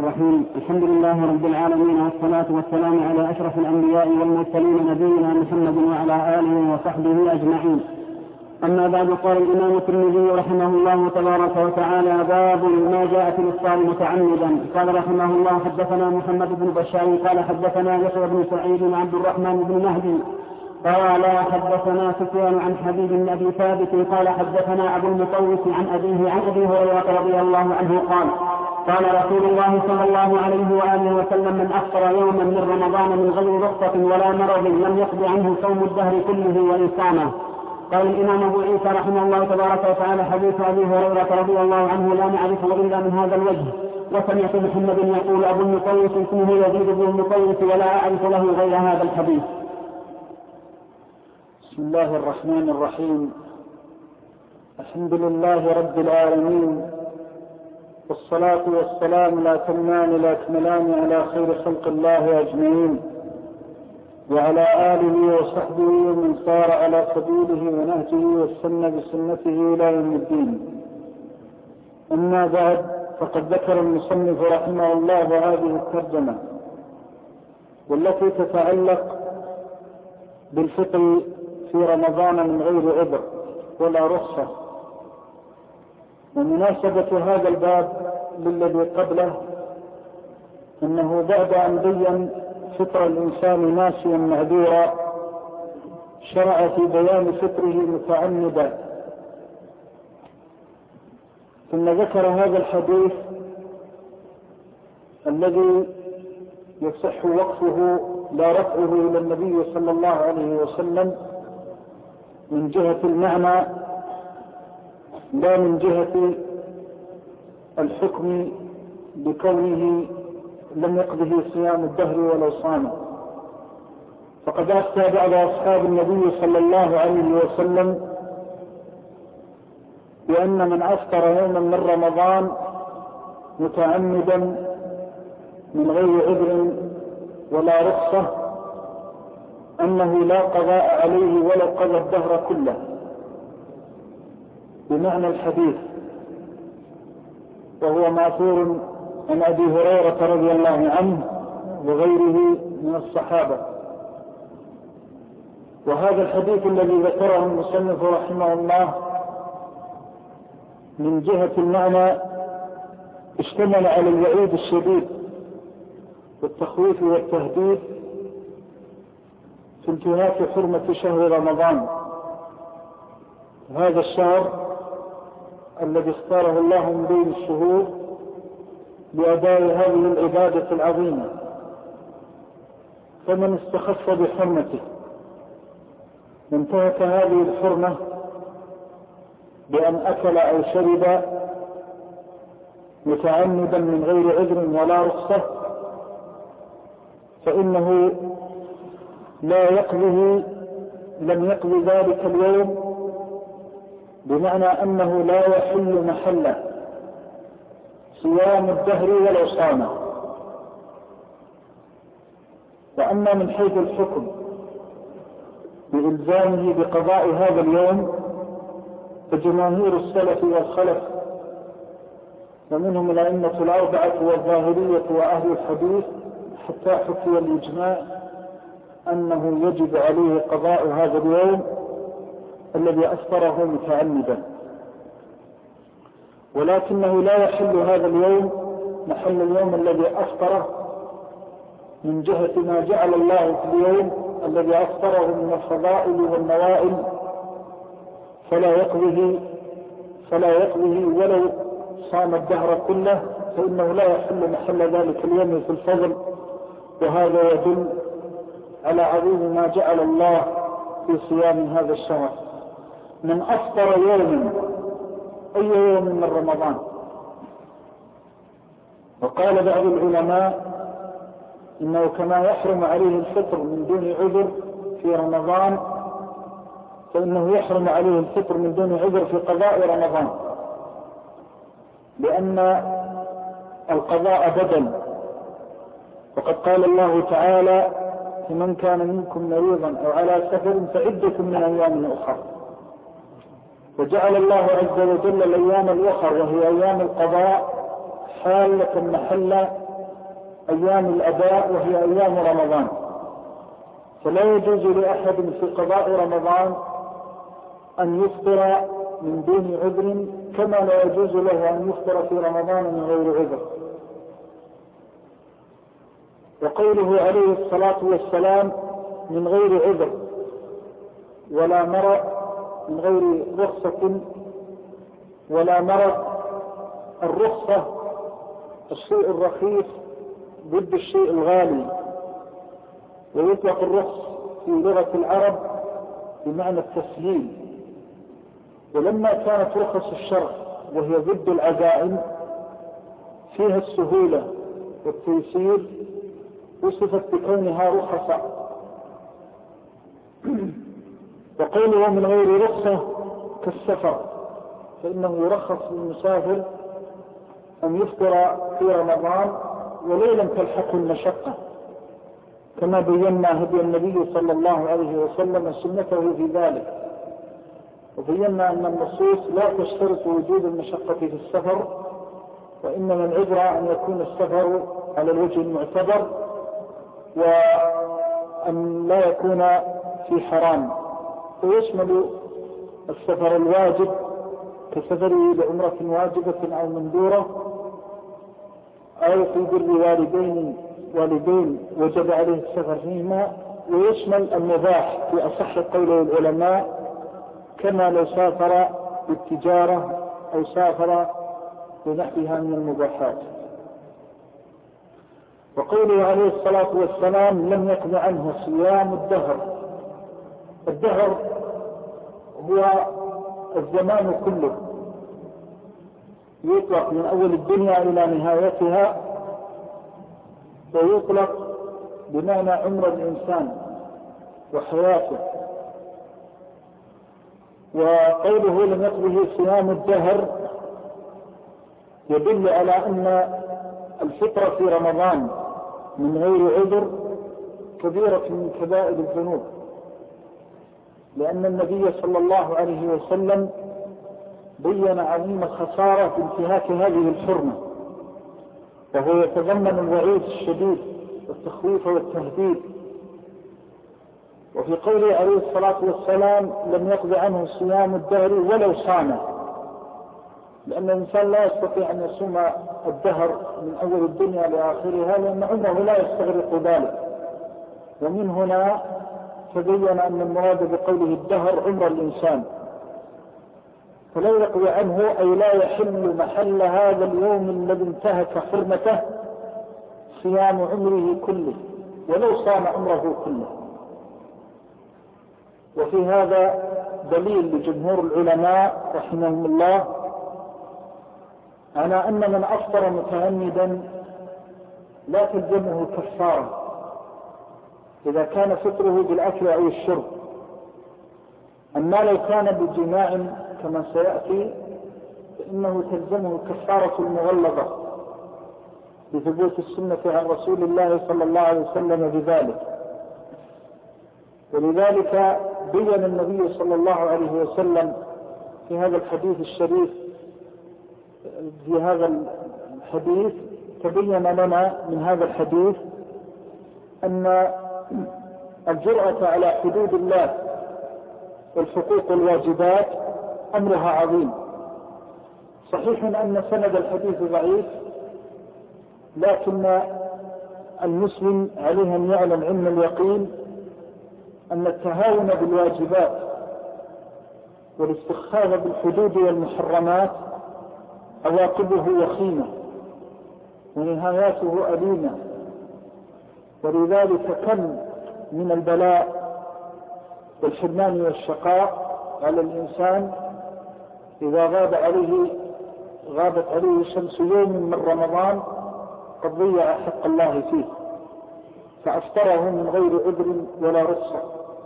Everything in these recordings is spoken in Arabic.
الرحيم. الحمد لله رب العالمين، والصلاة والسلام على أشرف الأنبياء والمرسلين نبينا محمد وعلى آله وصحبه أجمعين. أما بعد، قال الإمام الترمذي رحمه الله تبارك وتعالى: باب ما جاء في الإفطار متعمدا. قال رحمه الله: حدثنا محمد بن بشار قال حدثنا يحيى بن سعيد وعبد الرحمن بن مهدي قال حدثنا سفيان عن حبيب بن أبي ثابت قال حدثنا أبو المطوس عن أبيه عن أبي هريرة رضي الله عنه قال رسول الله صلى الله عليه وآله وسلم: من أفطر يوما من رمضان من غير رخصة ولا مرض لم يقض عنه صوم الدهر كله وإن صامه. قال الإمام أبو عيسى رحمه الله تبارك وتعالى: حديث أبي هريرة رضي الله عنه لا نعرفه إلا من هذا الوجه. وسمعت محمد يقول: أبو المطوس اسمه يزيد بن المطوس ولا أعرف له غير هذا الحديث. بسم الله الرحمن الرحيم. الحمد لله رب العالمين، والصلاة والسلام لا تمان لا تملان على خير خلق الله أجمعين، وعلى آله وصحبه ومن صار على سبيله ونهجه واستنى بسنته إلى يوم الدين. أما بعد، فقد ذكر المصنف رحمه الله هذه الترجمة والتي تتعلق بالفطر في رمضان من غير عذر ولا رخصة. ومناسبة هذا الباب للذي قبله أنه بعد أن بين فطر الإنسان ناسيا معذورا شرع في بيان فطره متعمدا، ثم ذكر هذا الحديث الذي يصح وقفه لا رفعه إلى النبي صلى الله عليه وسلم من جهة المعنى لا من جهة الحكم بكونه لم يقضه صيام الدهر ولو صام. فقد أفتى بعض أصحاب النبي صلى الله عليه وسلم بأن من أفطر يوما من رمضان متعمدا من غير عذر ولا رخصة أنه لا قضاء عليه ولو قضى الدهر كله، بمعنى الحديث، وهو مأثور عن أبي هريرة رضي الله عنه وغيره من الصحابة. وهذا الحديث الذي ذكره المصنف رحمه الله من جهة المعنى اشتمل على الوعيد الشديد والتخويف والتهديد في انتهاك حرمة شهر رمضان، هذا الشهر الذي اختاره الله من بين الشهور لأداء هذه العبادة العظيمة. فمن استخف بحرمته وانتهك هذه الحرمة بأن أكل أو شرب متعمدا من غير عذر ولا رخصة فإنه لم يقضي ذلك اليوم، بمعنى أنه لا يحل محله صيام الدهر ولو صامه. وأما من حيث الحكم بإلزامه بقضاء هذا اليوم فجماهير السلف والخلف ومنهم الأئمة الأربعة والظاهرية وأهل الحديث حتى حكي الإجماع أنه يجب عليه قضاء هذا اليوم الذي أفطره متعمدا، ولكنه لا يحل هذا اليوم محل اليوم الذي أفطره من جهة ما جعل الله في اليوم الذي أفطره من الفضائل والنوائل، فلا يقضه ولو صام الدهر كله، فإنه لا يحل محل ذلك اليوم في الفضل. وهذا يدل على عظيم ما جعل الله في صيام هذا الشهر. من أفطر يوما أي يوم من رمضان. وقال بعض العلماء إنه كما يحرم عليه الفطر من دون عذر في رمضان فإنه يحرم عليه الفطر من دون عذر في قضاء رمضان، لأن القضاء بدل. وقد قال الله تعالى: فمن كان منكم مريضا أو على سفر فعدة من أيام أخرى. وجعل الله عز وجل الأيام الأخرى وهي أيام القضاء حالة محل أيام الأداء وهي أيام رمضان، فلا يجوز لأحد في قضاء رمضان أن يفطر من دون عذر، كما لا يجوز له أن يفطر في رمضان من غير عذر. وقوله عليه الصلاة والسلام من غير عذر ولا مرض، من غير رخصة ولا مرض، الرخصة الشيء الرخيص ضد الشيء الغالي، ويطلق الرخص في لغة العرب بمعنى التسهيل. ولما كانت رخص الشرع وهي ضد العزائم فيها السهولة والتيسير وصفت بكونها رخصة. وقوله من غير رخصة كالسفر، فإنه يرخص للمسافر أن يفطر في رمضان وليلا تلحقه المشقة، كما بينا هدي النبي صلى الله عليه وسلم سنته في ذلك. وبينا أن النصوص لا تشترط وجود المشقة في السفر، وإنما العبرة أن يكون السفر على الوجه المعتبر وأن لا يكون في حرام. ويشمل السفر الواجب كسفره لعمرة واجبة أو مندورة، أو في بر والدين وجب عليه السفر فيهما، ويشمل المباح في أصح قول العلماء، كما لو سافر بالتجارة أو سافر بنحوها من المباحات. وقوله عليه الصلاة والسلام لم يقض عنه صيام الدهر. الدهر هو الزمان كله، يطلق من أول الدنيا إلى نهايتها، ويطلق بمعنى عمر الإنسان وحياته. وقوله لم يقضه صيام الدهر يدل على أن الفطر في رمضان من غير عذر كبيرة من كبائر الذنوب، لأن النبي صلى الله عليه وسلم بين عظيم الخسارة في انتهاك هذه الحرمة، وهو يتضمن الوعيد الشديد والتخويف والتهديد. وفي قوله عليه الصلاة والسلام لم يقض عنه صيام الدهر ولو صام، لأن الإنسان لا يستطيع أن يصوم الدهر من أول الدنيا لآخرها، لأن عمره لا يستغرق ذلك. ومن هنا تبين أن المراد بقوله الدهر عمر الإنسان، فلا يقضي عنه أي لا يحل محل هذا اليوم الذي انتهك حرمته صيام عمره كله ولو صام عمره كله. وفي هذا دليل لجمهور العلماء رحمهم الله على أن من أفطر متعمدا لا تلزمه كفارة إذا كان فطره بالأكل أو الشرب. أما لو كان بجماع كما سيأتي فإنه تلزمه كفارة المغلظة بثبوت السنة عن رسول الله صلى الله عليه وسلم بذلك. ولذلك بين النبي صلى الله عليه وسلم في هذا الحديث الشريف، في هذا الحديث تبين لنا من هذا الحديث أن الجرأة على حدود الله والحقوق والواجبات أمرها عظيم. صحيح أن سند الحديث ضعيف، لكن المسلم عليه أن يعلم علم اليقين أن التهاون بالواجبات والاستخفاف بالحدود والمحرمات عواقبه وخيمة ونهاياته أليمة. ولذلك كم من البلاء والحرمان والشقاء على الإنسان إذا غابت عليه شمس يوم من رمضان قد ضيع حق الله فيه فأفطره من غير عذر ولا رخصة.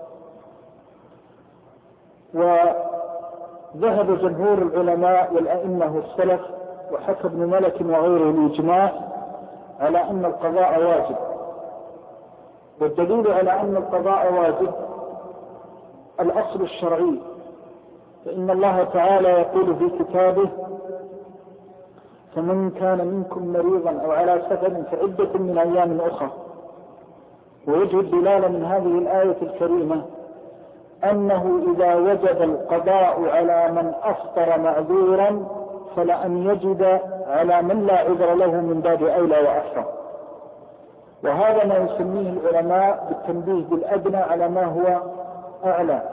وذهب جمهور العلماء والأئمة والسلف وحكى ابن ملك وغيره الإجماع على أن القضاء واجب. والدليل على أن القضاء واجب الأصل الشرعي، فإن الله تعالى يقول في كتابه فمن كان منكم مريضا أو على سفر فعدة من أيام أخرى. ووجه الدلالة من هذه الآية الكريمة أنه إذا وجب القضاء على من أفطر معذورا فلأن يجب على من لا عذر له من باب أولى وأحسن. وهذا ما يسميه العلماء بالتنبيه بالأدنى على ما هو أعلى،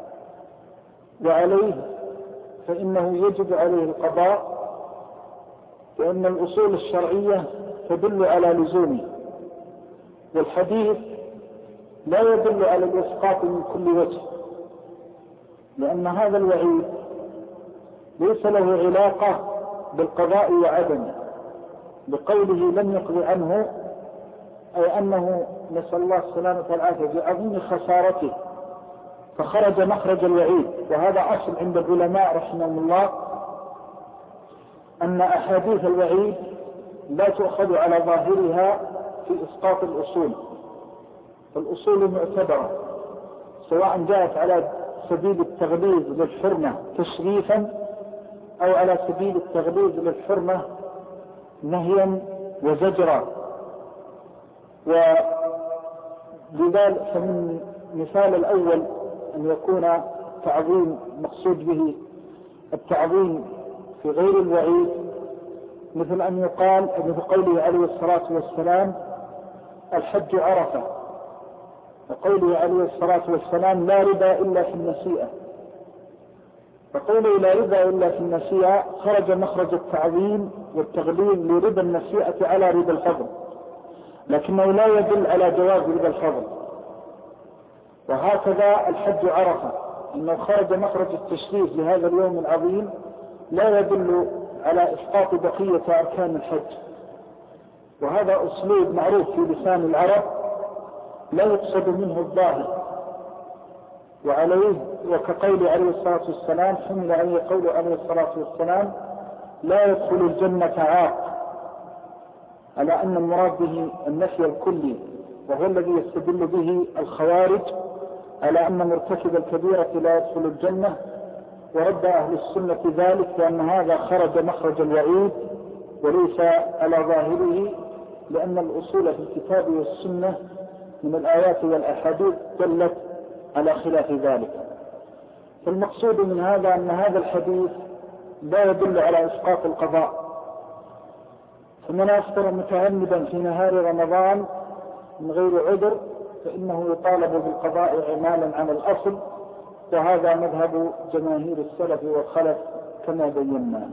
وعليه فإنه يجب عليه القضاء، لأن الأصول الشرعية تدل على لزومه، والحديث لا يدل على الإسقاط من كل وجه، لأن هذا الوعيد ليس له علاقة بالقضاء وعدمه، بقوله لم يقض عنه، أي أنه نسأل الله السلامة والعافية بعظيم خسارته فخرج مخرج الوعيد. وهذا أصل عند العلماء رحمهم الله، أن أحاديث الوعيد لا تؤخذ على ظاهرها في إسقاط الأصول، فالأصول معتبرة سواء جاءت على سبيل التغليظ للحرمة تشريفا أو على سبيل التغليظ للحرمة نهيا وزجرا. ولذلك فمن مثال الأول أن يكون تعظيم مقصود به التعظيم في غير الوعيد، مثل أن يقال مثل قوله عليه الصلاة والسلام الحج عرفة، وقوله عليه الصلاة والسلام لا ربا إلا في النسيئة. فقوله لا ربا إلا في النسيئة خرج مخرج التعظيم والتغليظ لربا النسيئة على ربا الفضل، لكنه لا يدل على جواز ربا الفضل. وهكذا الحج عرفة أنه خرج مخرج التشريف لهذا اليوم العظيم لا يدل على إسقاط بقية أركان الحج. وهذا أسلوب معروف في لسان العرب لا يقصد منه الظاهر، وعليه وكقول عليه الصلاة والسلام حمل عليه قول عليه الصلاة والسلام لا يدخل الجنة عاق، على أن المراد به النفي الكلي، وهو الذي يستدل به الخوارج على أن مرتكب الكبيرة لا يدخل الجنة. ورد أهل السنة ذلك لأن هذا خرج مخرج الوعيد وليس على ظاهره، لأن الأصول في الكتاب والسنة من الآيات والأحاديث دلت على خلاف ذلك. فالمقصود من هذا أن هذا الحديث لا يدل على إسقاط القضاء. فمن أفطر متعمدا في نهار رمضان من غير عذر فإنه يطالب بالقضاء عمالا على الأصل، وهذا مذهب جماهير السلف والخلف كما بينا.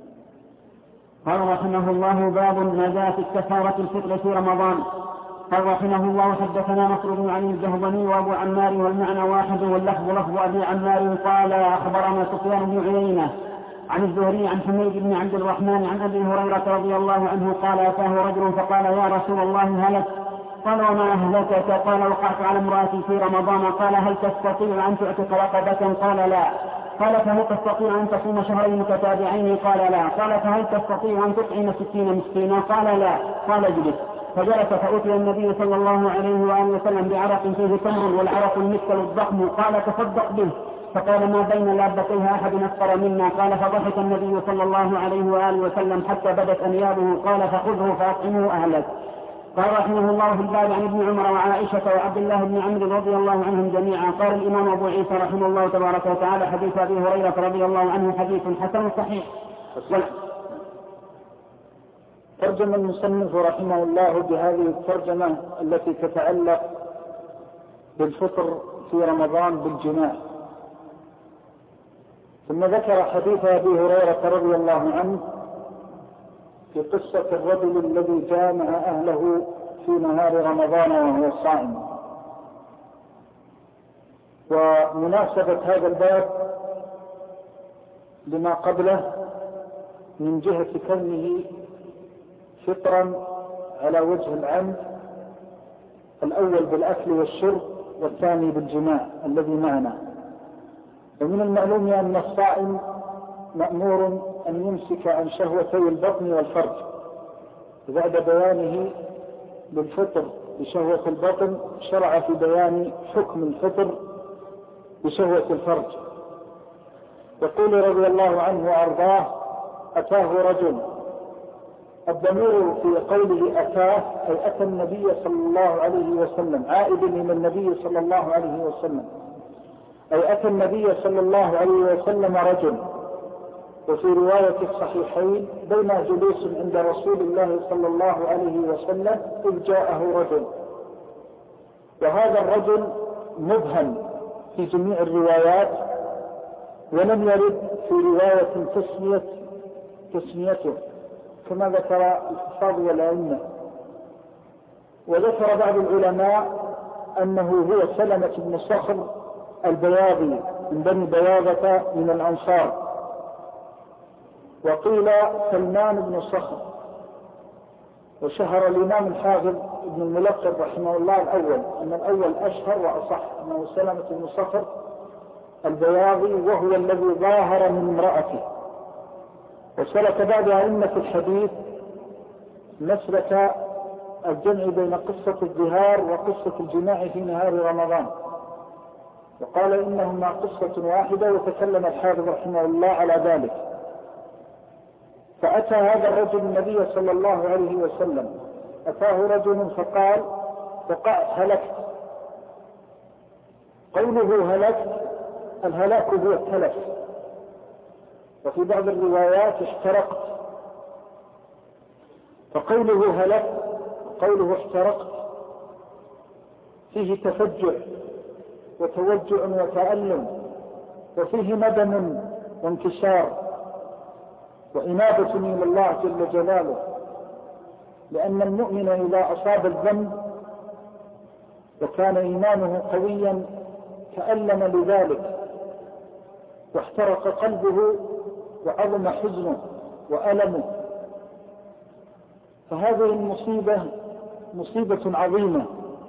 قال رحمه الله باب ما جاء في كفارة الفطر في رمضان. قال رحمه الله حدثنا نصر بن علي الجهضمي وابو عمار والمعنى واحد واللفظ لفظ ابي عمار قال اخبرنا سفيان بن عيينة عن الزهري عن حميد بن عبد الرحمن عن ابي هريرة رضي الله عنه قال اتاه رجل فقال يا رسول الله هلك. قال وما أهلكك؟ قال وقعت على امرأتي في رمضان. قال هل تستطيع أن تعتق رقبة؟ قال لا. قال فهل تستطيع أن تصوم شهرين متتابعين؟ قال لا. قال فهل تستطيع أن تطعم 60 مسكينا؟ قال لا. قال اجلس. فجلس فأتي النبي صلى الله عليه وآله وسلم بعرق فيه تمر والعرق المثل الضخم. قال تصدق به. فقال ما بين لابتيها أحد أفطر منا. قال فضحك النبي صلى الله عليه وآله وسلم حتى بدت أنيابه. قال فخذه فأطعمه أهلك. قال رحمه الله في الباب عن ابن عمر وعائشة وعبد الله بن عمرو رضي الله عنهم جميعا. قال الإمام أبو عيسى رحمه الله تبارك وتعالى حديث أبي هريرة رضي الله عنه حديث حسن صحيح. ترجم المصنف رحمه الله بهذه الترجمة التي تتعلق بالفطر في رمضان بالجماع، ثم ذكر حديث أبي هريرة رضي الله عنه في قصة الرجل الذي جامع أهله في نهار رمضان وهو صائم. ومناسبة هذا الباب لما قبله من جهة كونه فطرا على وجه العمد، الأول بالأكل والشرب والثاني بالجماع الذي معنا. ومن المعلوم أن الصائم مأمور أن يمسك عن شهوتي البطن والفرج، بعد بيانه بالفطر بشهوة البطن شرع في بيان حكم الفطر بشهوة الفرج. يقول رضي الله عنه وأرضاه أتاه رجل الضمير في قوله أتاه أي أتى النبي صلى الله عليه وسلم، عائد من النبي صلى الله عليه وسلم، أي أتى النبي صلى الله عليه وسلم رجل. وفي رواية الصحيحين بين جلوس عند رسول الله صلى الله عليه وسلم إذ جاءه رجل، وهذا الرجل مبهم في جميع الروايات، ولم يرد في رواية تسميته كما ذكر الحفاظ والأئمة. وذكر بعض العلماء أنه هو سلمة بن صخر البياضي من بني بياضة من الأنصار، وقيل سلمان بن صخر. وشهر الإمام الحافظ ابن الملقب رحمه الله أن الأول أشهر وأصح، أنه سلمة بن صخر البياضي، وهو الذي ظاهر من امرأته. وسلك بعض أئمة الحديث مسلك الجمع بين قصة الظهار وقصة الجماع في نهار رمضان، وقال إنهما قصة واحدة، وتكلم الحافظ رحمه الله على ذلك. فأتى هذا الرجل النبي صلى الله عليه وسلم، أتاه رجل فقال هلكت. قوله هلكت، الهلاك هو التلف، وفي بعض الروايات احترقت. فقوله هلكت وقوله احترقت فيه تفجع وتوجع وتألم، وفيه ندم وانكسار وإنابة إلى الله جل جلاله، لأن المؤمن إذا أصاب الذنب وكان إيمانه قويا تألم لذلك واحترق قلبه وعظم حزنه وألمه. فهذه المصيبة مصيبة عظيمة،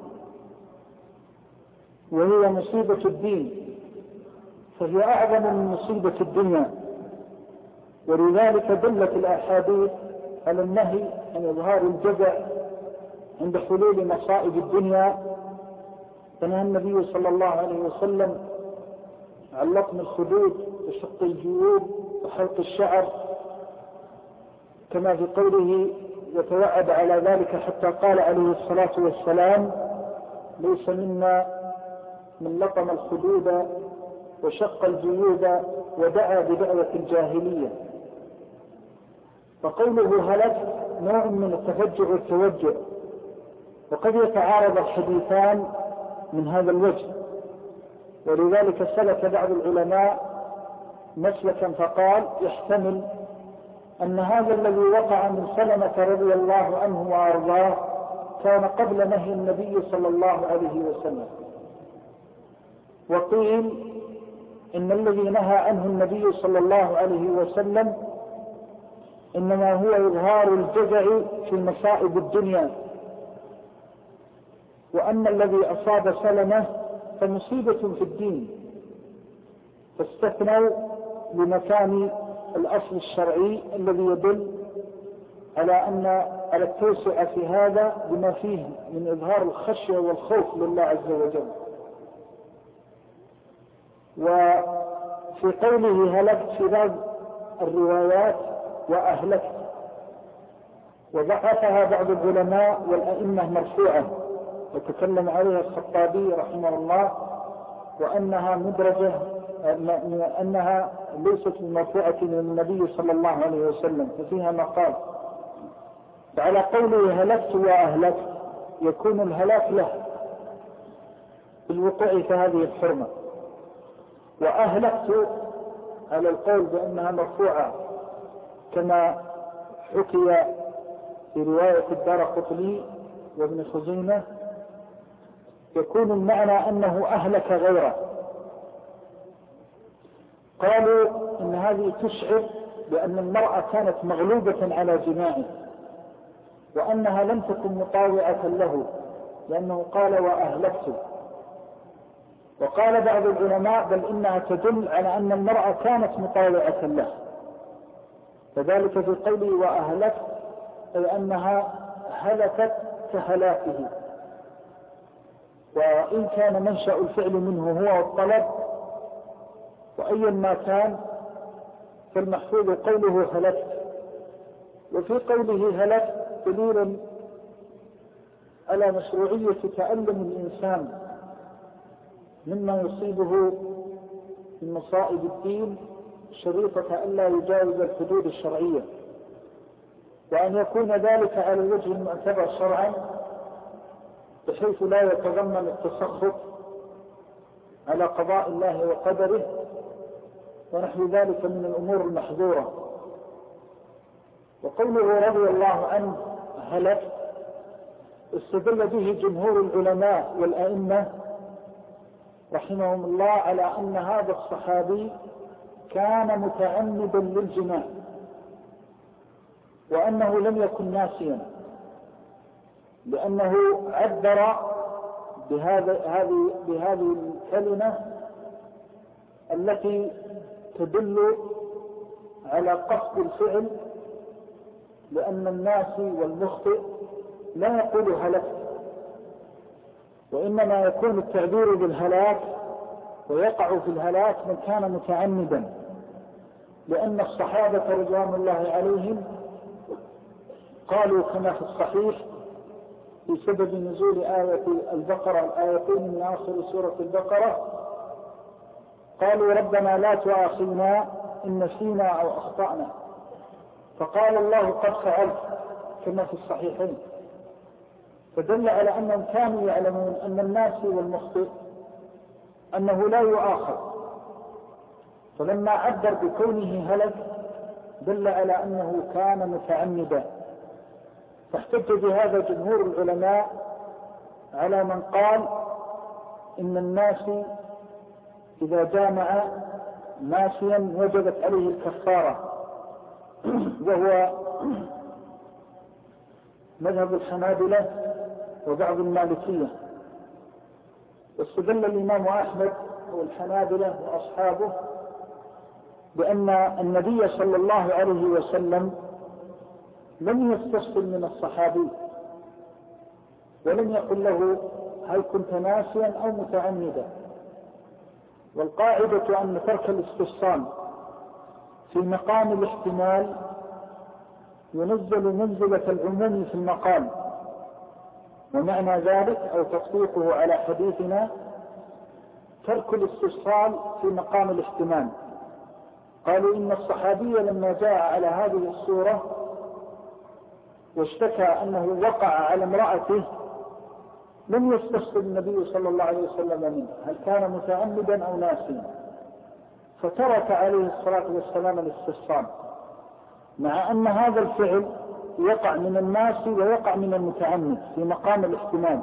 وهي مصيبة الدين، فهي أعظم من مصيبة الدنيا. ولذلك دلت الأحاديث على النهي عن إظهار الجزع عند حلول مصائب الدنيا. فنهى النبي صلى الله عليه وسلم عن لطم الخدود وشق الجيوب وحلق الشعر، كما في قوله وتوعد على ذلك حتى قال عليه الصلاة والسلام ليس منا من لطم الخدود وشق الجيوب ودعا بدعوة الجاهلية. فقوله هلك نوع من التفجع والتوجع، وقد يتعارض الحديثان من هذا الوجه. ولذلك سلك بعض العلماء مسلكا فقال يحتمل أن هذا الذي وقع من سلمة رضي الله عنه وأرضاه كان قبل نهي النبي صلى الله عليه وسلم. وقيل إن الذي نهى عنه النبي صلى الله عليه وسلم إنما هو إظهار الجزع في مصائب الدنيا، وأن الذي أصاب سلمة فمصيبة في الدين، فاستثنوا لمكان الأصل الشرعي الذي يدل على التوسع في هذا بما فيه من إظهار الخشية والخوف لله عز وجل. وفي قوله هلكت في بعض الروايات وأهلكت، وضعفها بعض العلماء والأئمة مرفوعة، وتكلم عليها الخطابي رحمه الله، وأنها مدرجة، أنها ليست مرفوعة من النبي صلى الله عليه وسلم، ففيها مقال. فعلى قوله هلكت وأهلكت يكون الهلاك له بالوقوع في هذه الحرمة، وأهلكت على القول بأنها مرفوعة كما حكي في رواية الدارقطني وابن خزيمة يكون المعنى أنه أهلك غيره. قالوا إن هذه تشعر بأن المرأة كانت مغلوبة على جماعه، وأنها لم تكن مطاوعة له، لأنه قال وأهلكت. وقال بعض العلماء بل إنها تدل على أن المرأة كانت مطاوعة له، فذلك في قوله وأهلكت أي أنها هلكت كهلاكه. وإن كان منشأ الفعل منه هو الطلب، وأيا ما كان فالمحفوظ قوله هلكت، وفي قوله هلك دليل على مشروعية تألم الإنسان مما يصيبه من مصائب الدين شريطة ألا يجاوز الحدود الشرعية، وأن يكون ذلك على الوجه المعتبر شرعا بحيث لا يتضمن التسخط على قضاء الله وقدره ونحو ذلك من الأمور المحظورة. وقوله رضي الله عنه هلك استدل به جمهور العلماء والأئمة رحمهم الله على أن هذا الصحابي كان متعمدا للجماع وأنه لم يكن ناسيا، لأنه عبر بهذه الكلمة التي تدل على قصد الفعل، لأن الناس والمخطئ لا يقول هلك، وإنما يكون التعبير بالهلاك ويقع في الهلاك من كان متعمدا، لأن الصحابة رضوان الله عليهم قالوا كما في الصحيح بسبب نزول آية البقرة الآيتين من آخر سورة البقرة قالوا ربنا لا تؤاخذنا إن نسينا أو أخطأنا، فقال الله قد فعلت كما في الصحيحين، فدل على أنهم كانوا يعلمون أن الناس والمخطئ أنه لا يؤاخذ، فلما عبر بكونه هلك دل على أنه كان متعمدا. فاحتج بهذا جمهور العلماء على من قال إن الناس إذا جامع ماشيا وجبت عليه الكفارة، وهو مذهب الحنابلة وبعض المالكية. واستدل الإمام أحمد والحنابلة وأصحابه بأن النبي صلى الله عليه وسلم لم يستفصل من الصحابي ولم يقل له هل كنت ناسيا أو متعمدا. والقاعدة أن ترك الاستفصال في مقام الاحتمال ينزل منزلة العموم في المقام، ومعنى ذلك أو تطبيقه على حديثنا ترك الاستفصال في مقام الاحتمال. قالوا إن الصحابي لما جاء على هذه الصورة واشتكى أنه وقع على امرأته لم يستفصل النبي صلى الله عليه وسلم منه هل كان متعمدا أو ناسيا، فترك عليه الصلاة والسلام الاستفصال، مع أن هذا الفعل يقع من الناس ويقع من المتعمد في مقام الاحتمال،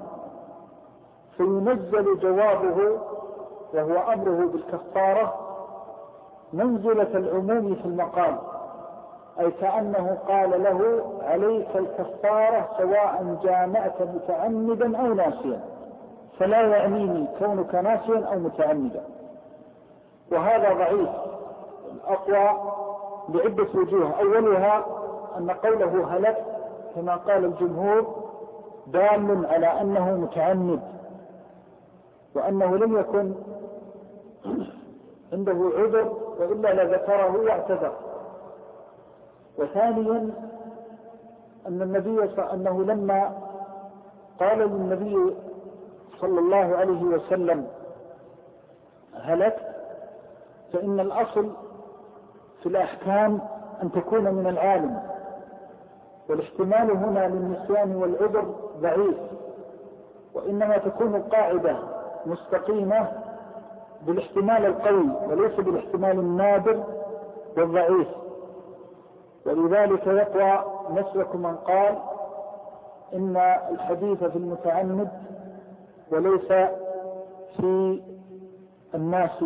فينزل جوابه وهو أمره بالكفارة منزلة العموم في المقام، أي كأنه قال له عليك الكفارة سواء جامعت متعمدا أو ناسيا، فلا يعنيني كونك ناسيا أو متعمدا. وهذا ضعيف الأقوى بعدة وجوه. أولها أن قوله هلك كما قال الجمهور دال على أنه متعمد وأنه لم يكن عنده عذر وإلا لذكره واعتذر. وثانيا أنه لما قال للنبي صلى الله عليه وسلم هلك فإن الأصل في الأحكام أن تكون من العالم، والاحتمال هنا للنسيان والعذر ضعيف، وإنما تكون القاعدة مستقيمة بالاحتمال القوي وليس بالاحتمال النادر والضعيف. ولذلك يقوى مسلك من قال إن الحديث في المتعمد وليس في الناس،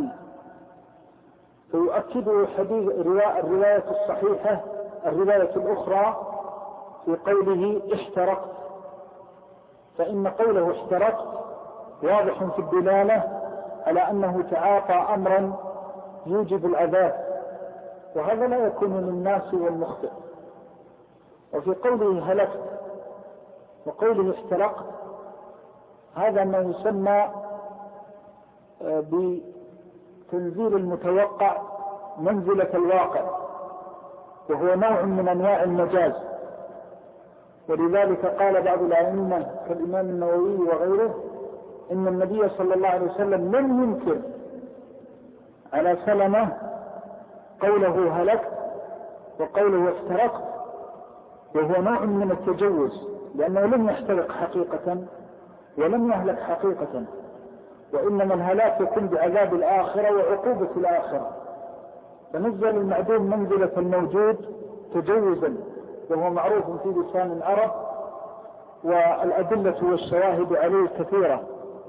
فيؤكد حديث الرواية الصحيحة الرواية الأخرى في قوله احترقت، فإن قوله احترقت واضح في الدلالة على أنه تعاطى أمرا يوجب العذاب، وهذا لا يكون للناس والمخطئ. وفي قوله هلكت وقوله احترقت هذا ما يسمى بتنزيل المتوقع منزلة الواقع، وهو نوع من أنواع المجاز. ولذلك قال بعض الأئمة كالإمام النووي وغيره إن النبي صلى الله عليه وسلم لم ينكر على سلمة قوله هلكت وقوله افترقت، وهو نوع من التجوز، لأنه لم يحترق حقيقة ولم يهلك حقيقة، وإنما الهلاك يكون بعذاب الآخرة وعقوبة الآخرة، فنزل المعدوم منزلة الموجود تجوزا، وهو معروف في لسان العرب، والأدلة والشواهد عليه كثيرة،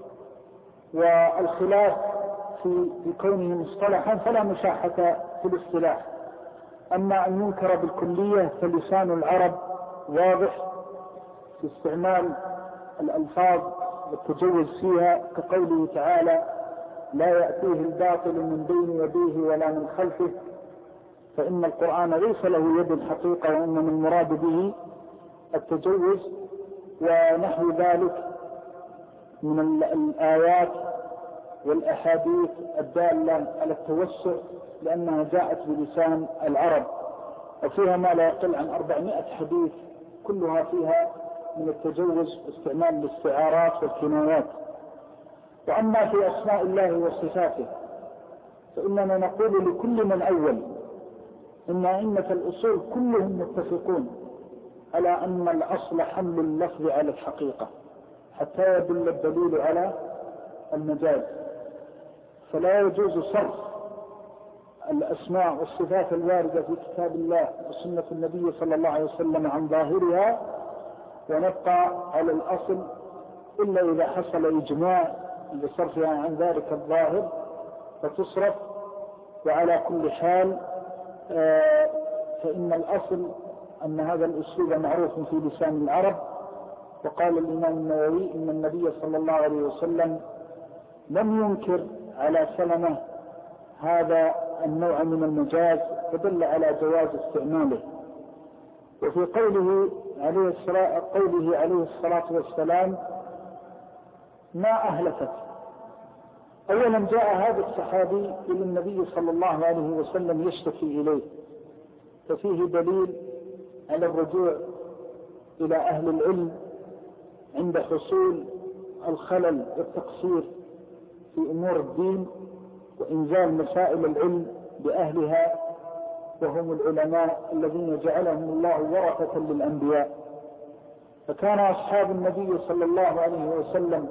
والخلاف في كونه مصطلحا فلا مشاحة في الاصطلاح. أما أن ينكر بالكلية فلسان العرب واضح في استعمال الألفاظ والتجوز فيها، كقوله تعالى لا يأتيه الباطل من بين يديه ولا من خلفه، فإن القرآن ليس له يد حقيقة، وإنما المراد به التجوز ونحو ذلك من الآيات والأحاديث الدالة على التوسع، لأنها جاءت بلسان العرب، وفيها ما لا يقل عن 400 حديث كلها فيها من التجوز واستعمال الاستعارات والكنايات. وأما في أسماء الله وصفاته فإننا نقول لكل من أول إن أئمة الأصول كلهم متفقون على أن الأصل حمل اللفظ على الحقيقة حتى يدل الدليل على المجاز، فلا يجوز صرف الأسماء والصفات الواردة في كتاب الله وسنة النبي صلى الله عليه وسلم عن ظاهرها ونبقى على الأصل إلا إذا حصل إجماع لصرفها عن ذلك الظاهر فتصرف. وعلى كل حال فإن الأصل أن هذا الأسلوب معروف في لسان العرب. وقال الإمام النووي إن النبي صلى الله عليه وسلم لم ينكر على سلمة هذا النوع من المجاز، فدل على جواز استعماله. وفي قوله عليه الصلاة والسلام ما أهلكت، أولا جاء هذا الصحابي إلى النبي صلى الله عليه وسلم يشتكي إليه، ففيه دليل على الرجوع إلى أهل العلم عند حصول الخلل والتقصير في أمور الدين، وإنزال مسائل العلم بأهلها، وهم العلماء الذين جعلهم الله ورثة للأنبياء. فكان أصحاب النبي صلى الله عليه وسلم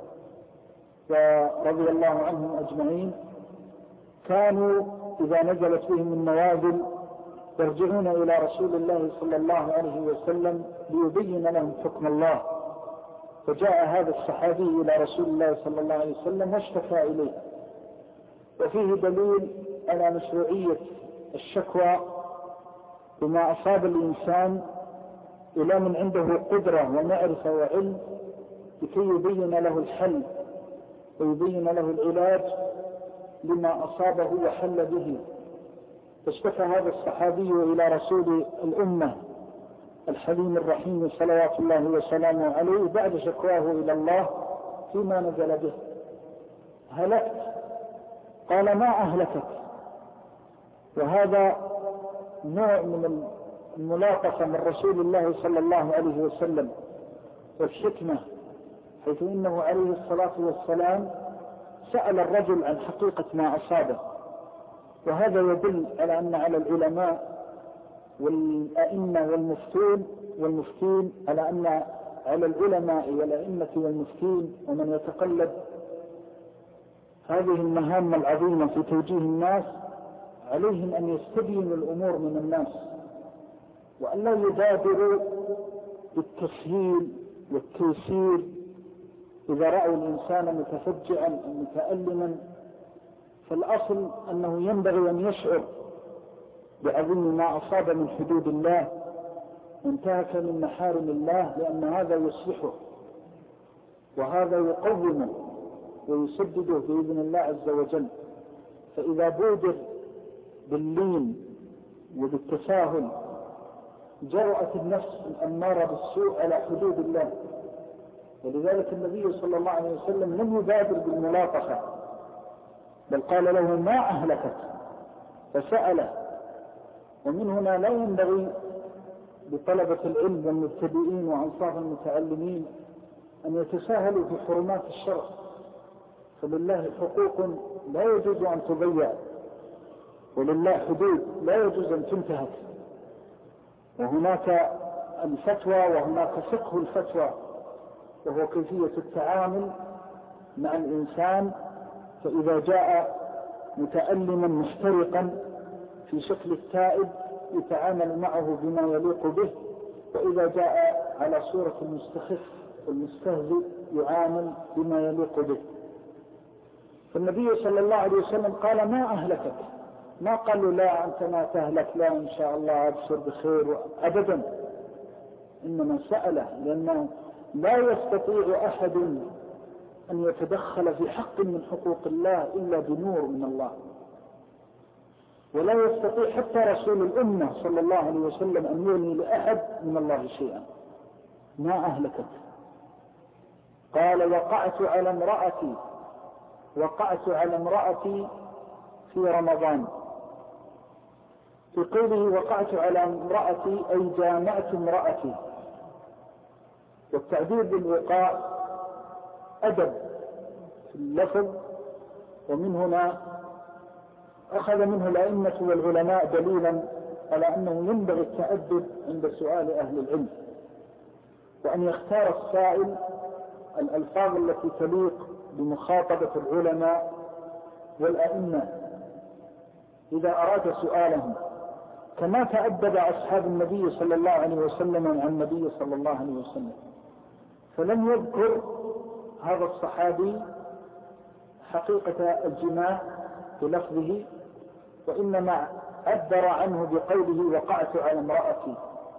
ورضي الله عنهم أجمعين كانوا إذا نزلت بهم النوازل يرجعون إلى رسول الله صلى الله عليه وسلم ليبين لهم حكم الله. فجاء هذا الصحابي إلى رسول الله صلى الله عليه وسلم واشتكى إليه، وفيه دليل على مشروعية الشكوى بما أصاب الإنسان إلى من عنده قدرة ومعرفة وعلم لكي يبين له الحل ويبين له العلاج لما أصابه وحل به. فاشتكى هذا الصحابي إلى رسول الأمة الحليم الرحيم صلوات الله وسلامه عليه بعد شكواه إلى الله فيما نزل به. هلكت، قال ما أهلكت، وهذا نوع من الملاطفة من رسول الله صلى الله عليه وسلم والحكمة، حيث إنه عليه الصلاة والسلام سأل الرجل عن حقيقة ما أصابه. وهذا يدل على أن على العلماء والأئمة والمفتين على أن على العلماء والأئمة والمفتين ومن يتقلد هذه المهام العظيمة في توجيه الناس عليهم أن يستبينوا الأمور من الناس، وأن لا يبادروا بالتسهيل والتيسير إذا رأوا الإنسان متفجعا أو متألما. فالأصل أنه ينبغي أن يشعر بعظيم ما أصاب من حدود الله وانتهك من محارم الله، لأن هذا يصلحه وهذا يقومه ويسدده بإذن الله عز وجل. فإذا بودر باللين وبالتساهل جرأت النفس الأمارة بالسوء على حدود الله. ولذلك النبي صلى الله عليه وسلم لم يبادر بالملاطفة، بل قال له ما أهلكت، فسأله. ومن هنا لا ينبغي بطلبة العلم والمبتدئين وأنصاف المتعلمين أن يتساهلوا في حرمات الشرع، فلله حقوق لا يجوز أن تضيع، ولله حدود لا يجوز أن تنتهك، وهناك الفتوى وهناك فقه الفتوى، وهو كيفية التعامل مع الإنسان. فإذا جاء متألما محترقا في شكل التائب يتعامل معه بما يليق به، وإذا جاء على صورة المستخف والمستهزئ يعامل بما يليق به. فالنبي صلى الله عليه وسلم قال ما أهلكك، ما قالوا لا أنت ما تهلك، لا إن شاء الله أبشر بخير أبدا، إنما سأله، لأنه لا يستطيع أحد أن يتدخل في حق من حقوق الله إلا بنور من الله، ولا يستطيع حتى رسول الأمة صلى الله عليه وسلم أن يغني لأحد من الله شيئا. ما أهلكت؟ قال وقعت على امرأتي في رمضان. في قوله وقعت على امرأتي أي جامعت امرأتي، والتعبير بالوقاء أدب في اللفظ، ومن هنا أخذ منه الأئمة والعلماء دليلا على أنه ينبغي التأدب عند سؤال أهل العلم، وأن يختار السائل الألفاظ التي تليق بمخاطبة العلماء والأئمة إذا أراد سؤالهم، كما تأدب أصحاب النبي صلى الله عليه وسلم عن النبي صلى الله عليه وسلم. فلم يذكر هذا الصحابي حقيقة الجماع بلفظه، وإنما عبر عنه بقوله وقعت على امرأتي،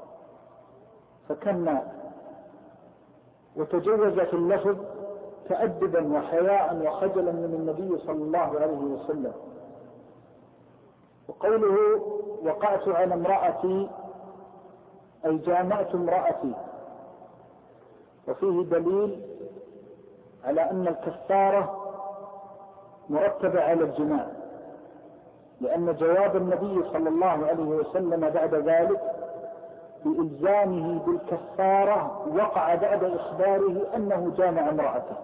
فكنا وتجوز في اللفظ تأدبا وحياء وخجلا من النبي صلى الله عليه وسلم. وقوله وقعت على امرأتي أي جامعت امرأتي، وفيه دليل على أن الكفارة مرتبة على الجماع، لأن جواب النبي صلى الله عليه وسلم بعد ذلك بإلزامه بالكفارة وقع بعد إخباره أنه جامع امرأته،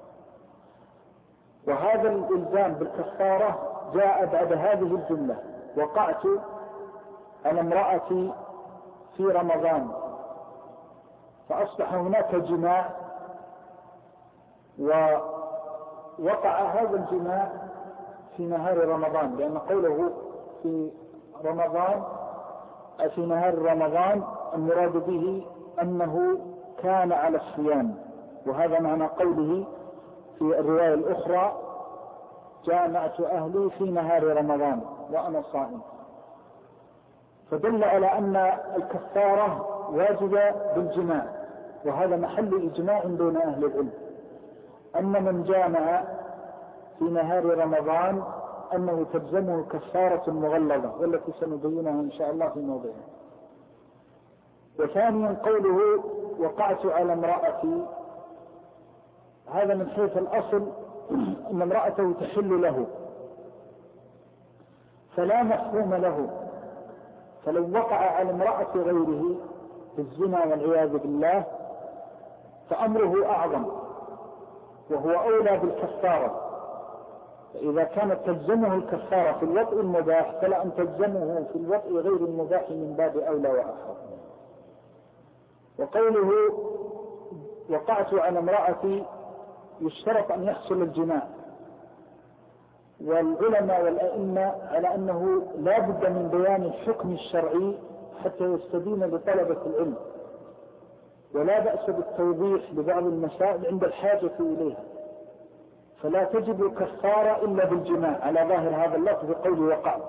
وهذا الإلزام بالكفارة جاء بعد هذه الجملة وقعت على امرأتي في رمضان، فأصبح هناك جماع، ووقع هذا الجماع في نهار رمضان، لأن قوله في رمضان في نهار رمضان المراد به أنه كان على الصيام، وهذا معنى قوله في الرواية الأخرى جامعت أهلي في نهار رمضان وأنا صائم، فدل على أن الكفارة واجبة بالجماع، وهذا محل إجماع بين أهل العلم أن من جامع في نهار رمضان أنه تلزمه كفارة مغلظة، والتي سنبينها إن شاء الله في موضعها. وثانيا قوله وقعت على امرأتي، هذا من حيث الأصل أن امرأته تحل له فلا مفهوم له، فلو وقع على امرأة غيره في الزنا والعياذ بالله فأمره أعظم وهو أولى بالكفارة، فإذا كانت تلزمه الكفارة في الوطء المباح فلا أن تلزمه في الوطء غير المباح من باب أولى وأحرى. وقوله وقعت على امرأتي يشترط أن يحصل الجماع، والعلماء والأئمة على أنه لا بد من بيان الحكم الشرعي حتى يستدين لطلبة العلم، ولا بأس بالتوضيح لبعض المسائل عند الحاجة إليها، فلا تجب الكفارة إلا بالجماع على ظاهر هذا اللفظ بقول وقعت.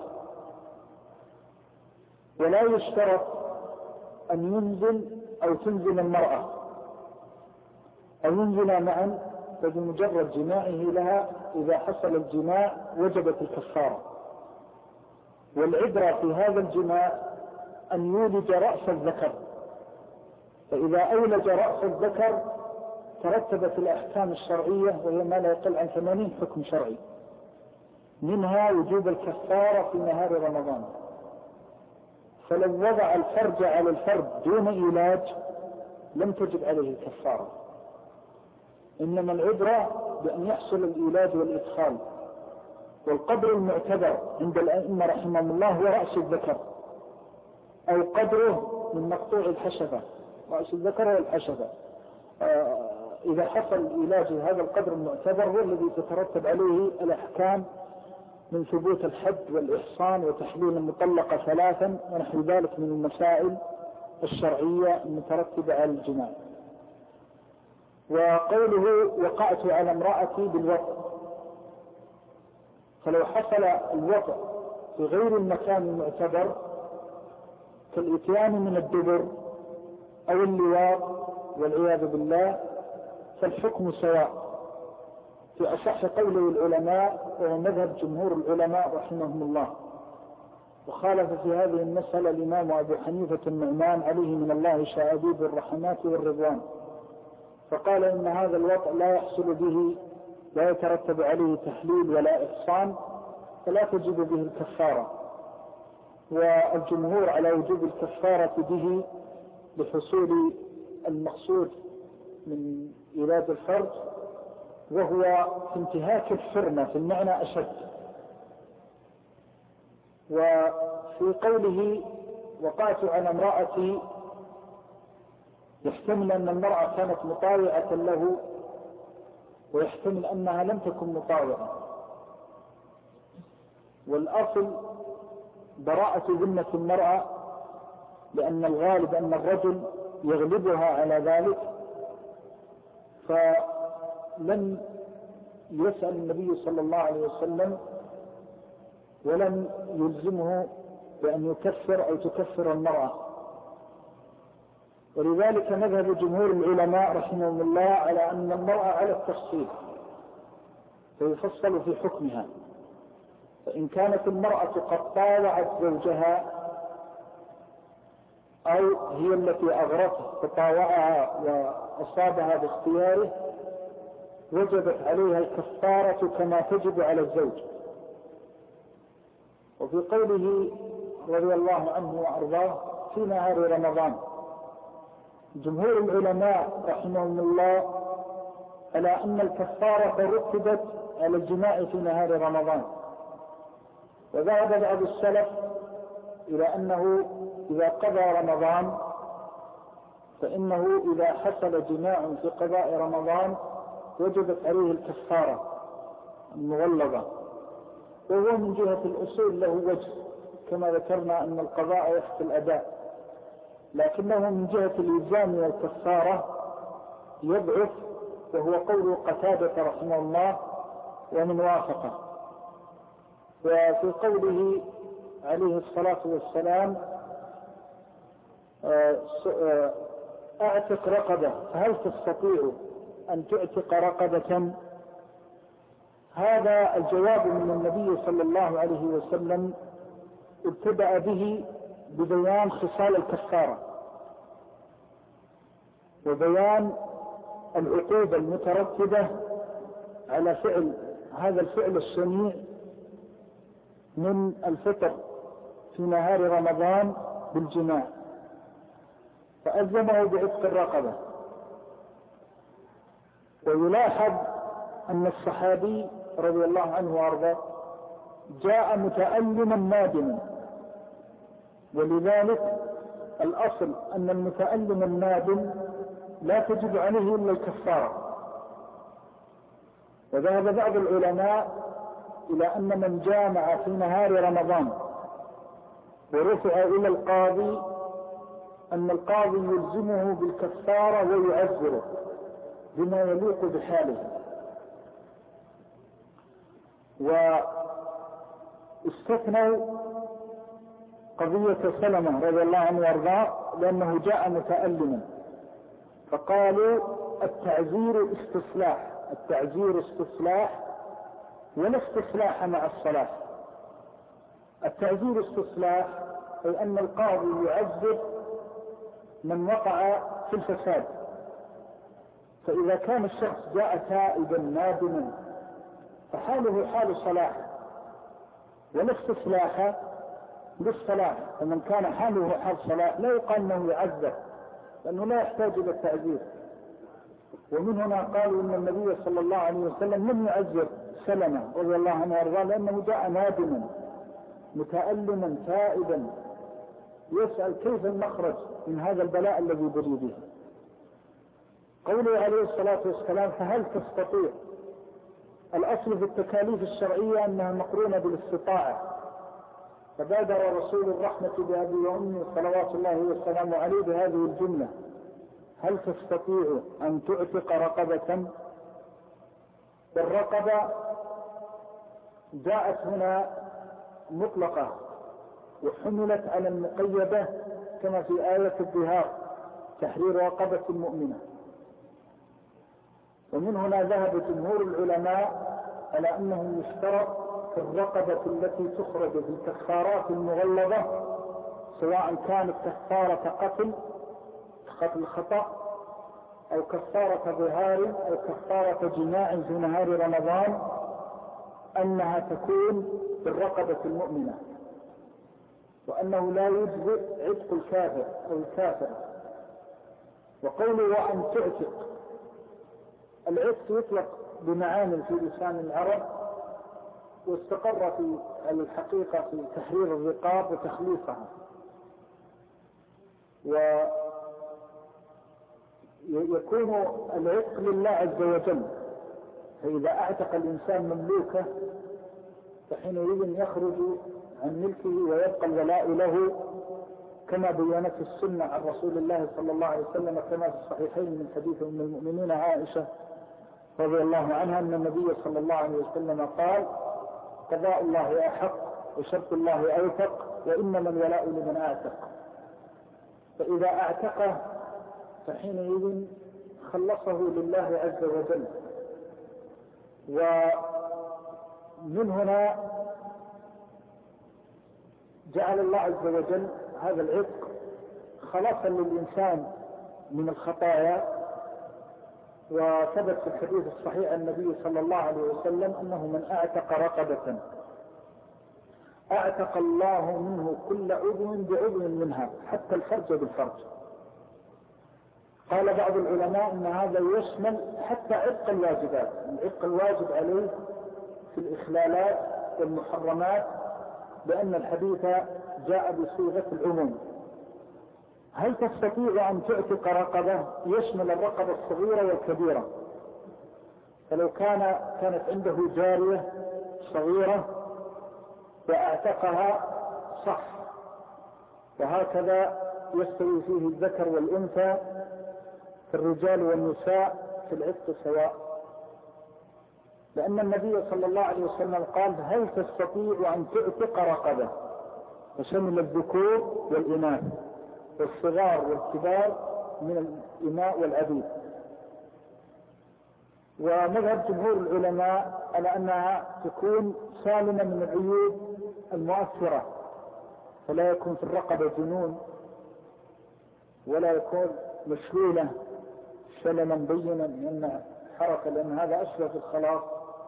ولا يشترط أن ينزل أو تنزل المرأة أو ينزل معا، فبمجرد جماعه لها إذا حصل الجماع وجبت الكفارة. والعبرة في هذا الجماع أن يولج رأس الذكر، فإذا أولج رأس الذكر ترتبت الأحكام الشرعية، وهي ما لا يقل عن 80 حكم شرعي، منها وجوب الكفارة في نهار رمضان. فلو وضع الفرج على الفرد دون علاج لم تجب عليه كفارة، إنما العبرة بأن يحصل العلاج والإدخال. والقدر المعتبر عند الأئمة رحمهم الله هو رأس الذكر أو قدره من مقطوع الحشفة، رأس الذكر والحشفة. إذا حصل العلاج هذا القدر المعتبر هو الذي تترتب عليه الأحكام من ثبوت الحد والإحصان وتحليل المطلقة 3 ونحو ذلك من المسائل الشرعية المترتبة على الجماع. وقوله وقعت على امرأتي بالوطء، فلو حصل الوطء في غير المكان المعتبر كالإتيان من الدبر أو اللواط والعياذ بالله فالحكم سواء في أصح قوله العلماء، وهو مذهب جمهور العلماء رحمهم الله. وخالف في هذه المسألة الإمام أبو حنيفة النعمان عليه من الله شعبيب الرحمات والرضوان، فقال إن هذا الوطء لا يحصل به، لا يترتب عليه تحليل ولا إحصان، فلا تجب به الكفارة. والجمهور على وجوب الكفارة به لحصول المقصود من علاج الفرج، وهو في انتهاك الحرمة في المعنى أشد. وفي قوله وقعت على امرأتي يحتمل أن المرأة كانت مطاوعة له، ويحتمل أنها لم تكن مطاوعة. والأصل براءة ذمة المرأة، لأن الغالب أن الرجل يغلبها على ذلك، فلم يسأل النبي صلى الله عليه وسلم ولم يلزمه بأن يكفر أو تكفر المرأة. ولذلك مذهب جمهور العلماء رحمهم الله على أن المرأة على التفصيل فيفصل في حكمها. فإن كانت المرأة قد طاوعت زوجها أو هي التي أغرته فطاوعها وأصابها باختياره وجبت عليها الكفارة كما تجب على الزوج. وفي قوله رضي الله عنه وأرضاه في نهار رمضان، جمهور العلماء رحمهم الله على أن الكفارة رتبت على الجماع في نهار رمضان. وذهب بعض السلف إلى أنه إذا قضى رمضان فإنه إذا حصل جماع في قضاء رمضان وجبت عليه الكفارة المغلظة، وهو من جهة الأصول له وجه كما ذكرنا أن القضاء يحصل الأداء، لكنه من جهة الإلزام والكفارة يضعف، وهو قول قتادة رحمه الله ومن وافقه. وفي قوله عليه الصلاة والسلام أعتق رقبة، فهل تستطيع أن تعتق رقبة؟ هذا الجواب من النبي صلى الله عليه وسلم ابتدأ به ببيان خصال الكفارة وبيان العقوبة المترتبة على فعل هذا الفعل الشنيع من الفطر في نهار رمضان بالجماع، فألزمه بعتق الرقبة. ويلاحظ أن الصحابي رضي الله عنه وارضاه جاء متألما نادما، ولذلك الأصل أن المتألم النادم لا تجب عليه إلا الكفارة. وذهب بعض العلماء إلى أن من جامع في نهار رمضان ورفع إلى القاضي أن القاضي يلزمه بالكفارة ويعذره بما يليق بحاله. واستثنوا قضية سلمة رضي الله عنه وارضاه لأنه جاء متألما، فقالوا التعزير استصلاح، التعزير استصلاح ولا استصلاح مع الصلاة. التعزير استصلاح أي أن القاضي يعذر من وقع في الفساد، فإذا كان الشخص جاء تائبا نادما فحاله حال صلاح، ولا استصلاح بالصلاة، فمن كان حاله حال صلاة لا يقال أنه يعذب، لأنه لا يحتاج إلى التعذير. ومن هنا قالوا إن النبي صلى الله عليه وسلم لم يعذر سلمة رضي الله عنه وارضاه، لأنه جاء نادما متألما تائبا يسأل كيف المخرج من هذا البلاء الذي بري به. قوله عليه الصلاة والسلام فهل تستطيع، الأصل في التكاليف الشرعية أنها مقرونة بالاستطاعة، فبادر رسول الرحمة بأبي وأمي صلوات الله والسلام عليه بهذه الجملة: هل تستطيع أن تعتق رقبة؟ والرقبة جاءت هنا مطلقة وحملت على المقيدة كما في آية الظهار تحرير رقبة مؤمنة. ومن هنا ذهب جمهور العلماء على أنه يشترط في الرقبة التي تخرج في الكفارات المغلظة، سواء كانت كفارة قتل خطأ أو كفارة ظهار أو كفارة جماع في نهار رمضان، أنها تكون في الرقبة المؤمنة، وأنه لا يجزئ عتق الكافر أو الكافر. وقوله وأن تعتق، العتق يطلق بمعاني في لسان العرب، واستقر في الحقيقة في تحرير الرقاب وتخليصها. ويكون العتق لله عز وجل، فإذا اعتق الإنسان مملوكه فحينئذ يخرج عن ملكه ويبقى الولاء له، كما بيّنت السنة عن رسول الله صلى الله عليه وسلم كما في الصحيحين من حديث أم المؤمنين عائشة رضي الله عنها أن النبي صلى الله عليه وسلم قال: قضاء الله أحق وشرط الله أوثق وإنما الولاء لمن أعتق. فإذا أعتقه فحينئذ خلصه لله عز وجل. ومن هنا جعل الله عز وجل هذا العتق خلاصا للإنسان من الخطايا. وثبت في الحديث الصحيح عن النبي صلى الله عليه وسلم أنه من أعتق رقبة أعتق الله منه كل عضو بعضو منها حتى الفرج بالفرج. قال بعض العلماء أن هذا يشمل حتى عتق الواجبات، العتق الواجب عليه في الإخلالات والمحرمات، لأن الحديث جاء بصيغة العموم. هل تستطيع أن تعتق رقبة؟ يشمل الرقبة الصغيرة والكبيرة. فلو كانت عنده جارية صغيرة وأعتقها صح، وهكذا يستوي فيه الذكر والأنثى في الرجال والنساء في العتق سواء، لأن النبي صلى الله عليه وسلم قال: هل تستطيع أن تعتق رقبة؟ وشمل الذكور والإناث والصغار والكبار من الإماء والعبيد. ومذهب جمهور العلماء على أنها تكون سالمة من العيوب المؤثرة، فلا يكون في الرقبة جنون ولا يكون مشلولة شللا بينا لأن حركة، لأن هذا أشبه في الخلاص.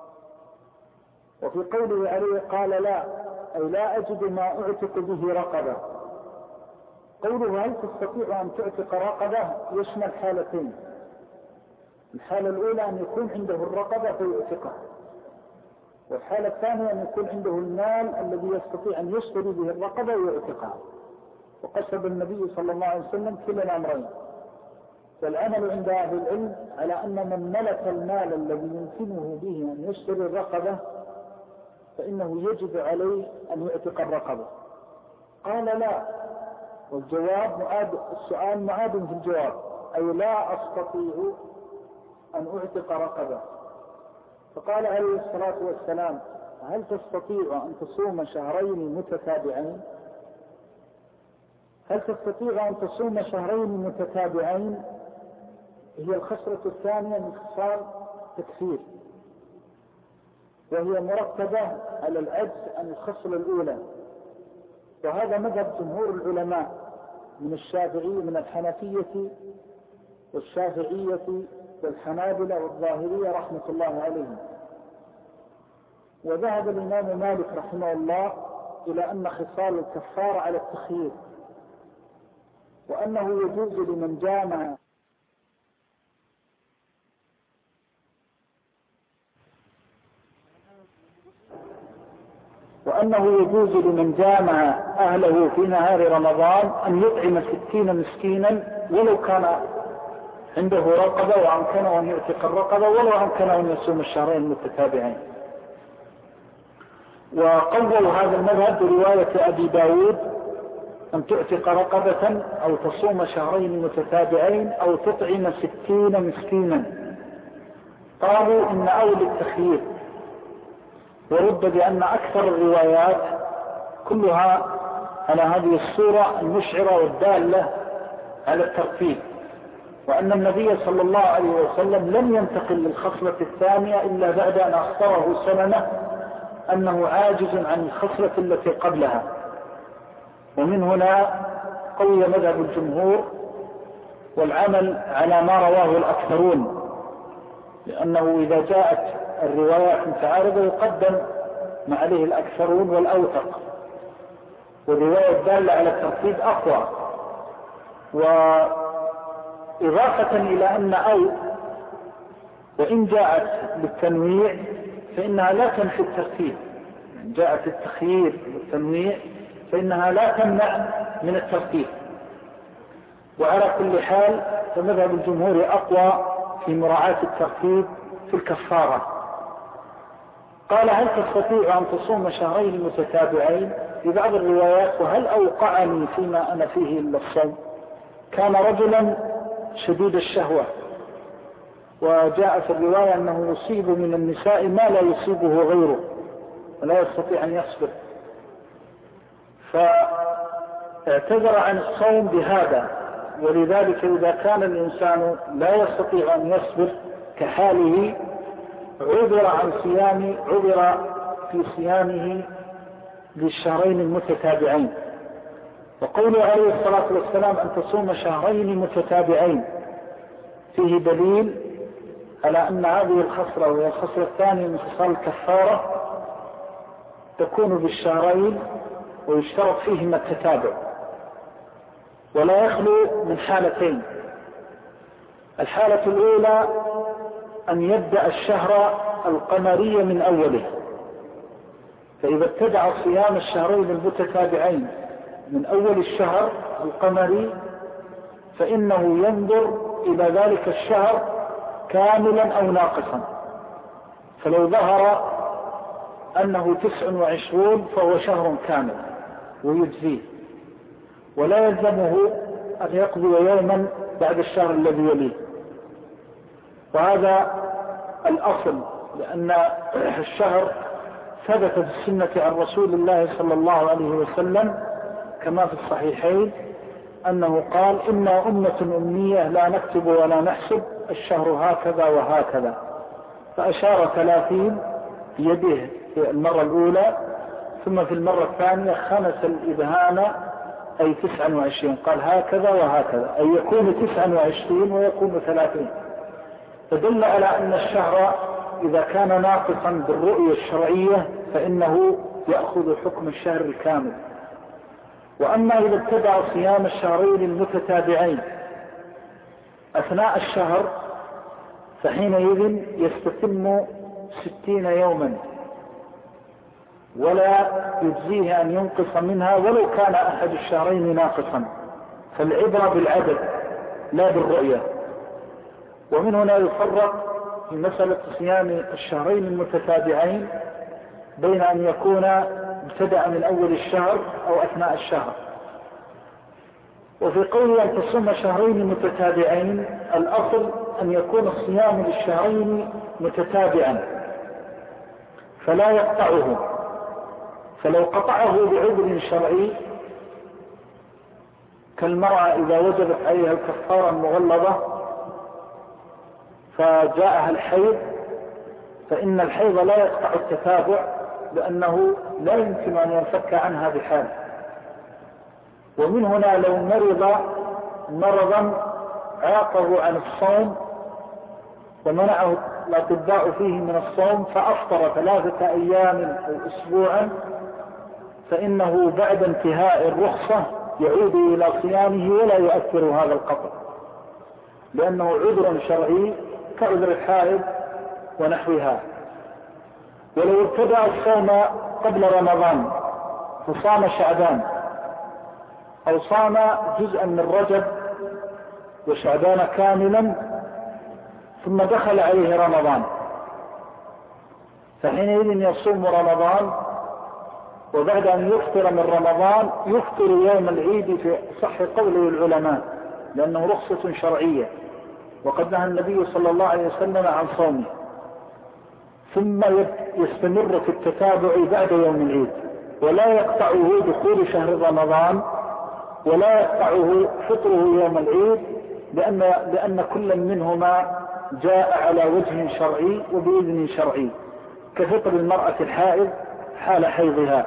وفي قوله عليه قال: لا، أي لا أجد ما أعتق به رقبة. قوله هل تستطيع أن تعتق رقبة يشمل حالتين: الحالة الأولى أن يكون عنده الرقبة فيعتقها، والحالة الثانية أن يكون عنده المال الذي يستطيع أن يشتري به الرقبة ويعتقها. وقصد النبي صلى الله عليه وسلم كلا الأمرين. والعمل عند أهل العلم على أن من ملك المال الذي يمكنه به أن يشتري الرقبة فإنه يجب عليه أن يعتق الرقبة. قال: لا، والجواب السؤال معاد في الجواب، أي لا أستطيع أن أعتق رقبة. فقال عليه الصلاة والسلام: هل تستطيع أن تصوم شهرين متتابعين؟ هل تستطيع أن تصوم شهرين متتابعين؟ هي الخصلة الثانية من خصال تكفير، وهي مرتبة على العجز عن الخصلة الأولى. وهذا مذهب جمهور العلماء من الشافعي من الحنفية والشافعية والحنابلة والظاهرية رحمة الله عليهم. وذهب الإمام مالك رحمه الله إلى أن خصال الكفارة على التخيير، وأنه يجوز لمن جامع أهله في نهار رمضان أن يطعم 60 مسكينا ولو كان عنده رقبة، وأمكنه أن يعتق الرقبة ولو أمكنه أن يصوم الشهرين المتتابعين. وقووا هذا المذهب برواية أبي داود أن تعتق رقبة أو تصوم شهرين متتابعين أو تطعم 60 مسكينا. قالوا إن أولى التخيير، ورد بأن أكثر الروايات كلها على هذه الصورة المشعرة والدالة على الترتيب، وأن النبي صلى الله عليه وسلم لم ينتقل للخصلة الثانية إلا بعد أن أخبره سلمة أنه عاجز عن الخصلة التي قبلها. ومن هنا قوي مذهب الجمهور والعمل على ما رواه الأكثرون، لأنه إذا جاءت الروايات متعارضة يقدم ما عليه الأكثرون والأوثق، والرواية الدالة على الترتيب أقوى. وإضافة إلى أن وإن جاءت بالتنويع فإنها لا تنفي الترتيب، إن جاءت التخيير بالتنويع فإنها لا تمنع من الترتيب. وعلى كل حال فمذهب الجمهور أقوى في مراعاة الترتيب في الكفارة. قال: هل تستطيع أن تصوم شهرين متتابعين؟ في بعض الروايات: وهل أوقعني فيما أنا فيه إلا الصوم؟ كان رجلا شديد الشهوة، وجاء في الرواية أنه يصيب من النساء ما لا يصيبه غيره ولا يستطيع أن يصبر، فاعتذر عن الصوم بهذا. ولذلك إذا كان الإنسان لا يستطيع أن يصبر كحاله عذر في صيامه للشهرين المتتابعين. وقوله عليه الصلاة والسلام أن تصوم شهرين متتابعين فيه دليل على أن هذه الخصلة وهي الخصلة الثانية من خصال الكفارة تكون بالشهرين، ويشترط فيهما التتابع، ولا يخلو من حالتين. الحالة الأولى أن يبدأ الشهر القمري من أوله، فإذا ابتدع صيام الشهرين المتتابعين من أول الشهر القمري فإنه ينظر إلى ذلك الشهر كاملا أو ناقصا، فلو ظهر أنه 29 فهو شهر كامل ويجزيه، ولا يلزمه أن يقضي يوما بعد الشهر الذي يليه. وهذا الأصل، لأن الشهر ثبت في السنة عن رسول الله صلى الله عليه وسلم كما في الصحيحين أنه قال: إنا أمة أمية لا نكتب ولا نحسب، الشهر هكذا وهكذا، فأشار 30 بيده في المرة الأولى، ثم في المرة الثانية خمس الإبهام أي 29، قال هكذا وهكذا، أي يكون 29 ويكون 30. فدل على أن الشهر إذا كان ناقصا بالرؤية الشرعية فإنه يأخذ حكم الشهر الكامل. وأما إذا ابتدع صيام الشهرين المتتابعين أثناء الشهر فحينئذ يستتم 60 يوما، ولا يجزيه أن ينقص منها ولو كان أحد الشهرين ناقصا، فالعبرة بالعدد لا بالرؤية. ومن هنا يفرق في مسألة صيام الشهرين المتتابعين بين أن يكون ابتدأ من أول الشهر أو أثناء الشهر. وفي قوله أن تصوم شهرين متتابعين الأصل أن يكون الصيام للشهرين متتابعا فلا يقطعه، فلو قطعه بعذر شرعي كالمرأة إذا وجبت عليها الكفارة المغلظة فجاءها الحيض، فإن الحيض لا يقطع التتابع لأنه لا يمكن أن ينفك عنها بحال. ومن هنا لو مرض مرضا عاقه عن الصوم ومنعه الأطباء فيه من الصوم فأفطر 3 أيام أو أسبوعا، فإنه بعد انتهاء الرخصة يعود إلى صيامه ولا يؤثر هذا القطع، لأنه عذر شرعي كعذر الحائض ونحوها. ولو ابتدأ الصوم قبل رمضان فصام شعبان أو صام جزءا من رجب وشعبان كاملا ثم دخل عليه رمضان، فحينئذ يصوم رمضان، وبعد أن يفطر من رمضان يفطر يوم العيد في صح قوله العلماء، لأنه رخصة شرعية وقد نهى النبي صلى الله عليه وسلم عن صومه، ثم يستمر في التتابع بعد يوم العيد، ولا يقطعه دخول شهر رمضان ولا يقطعه فطره يوم العيد، لأن كل منهما جاء على وجه شرعي وبإذن شرعي، كفطر المرأة الحائض حال حيضها.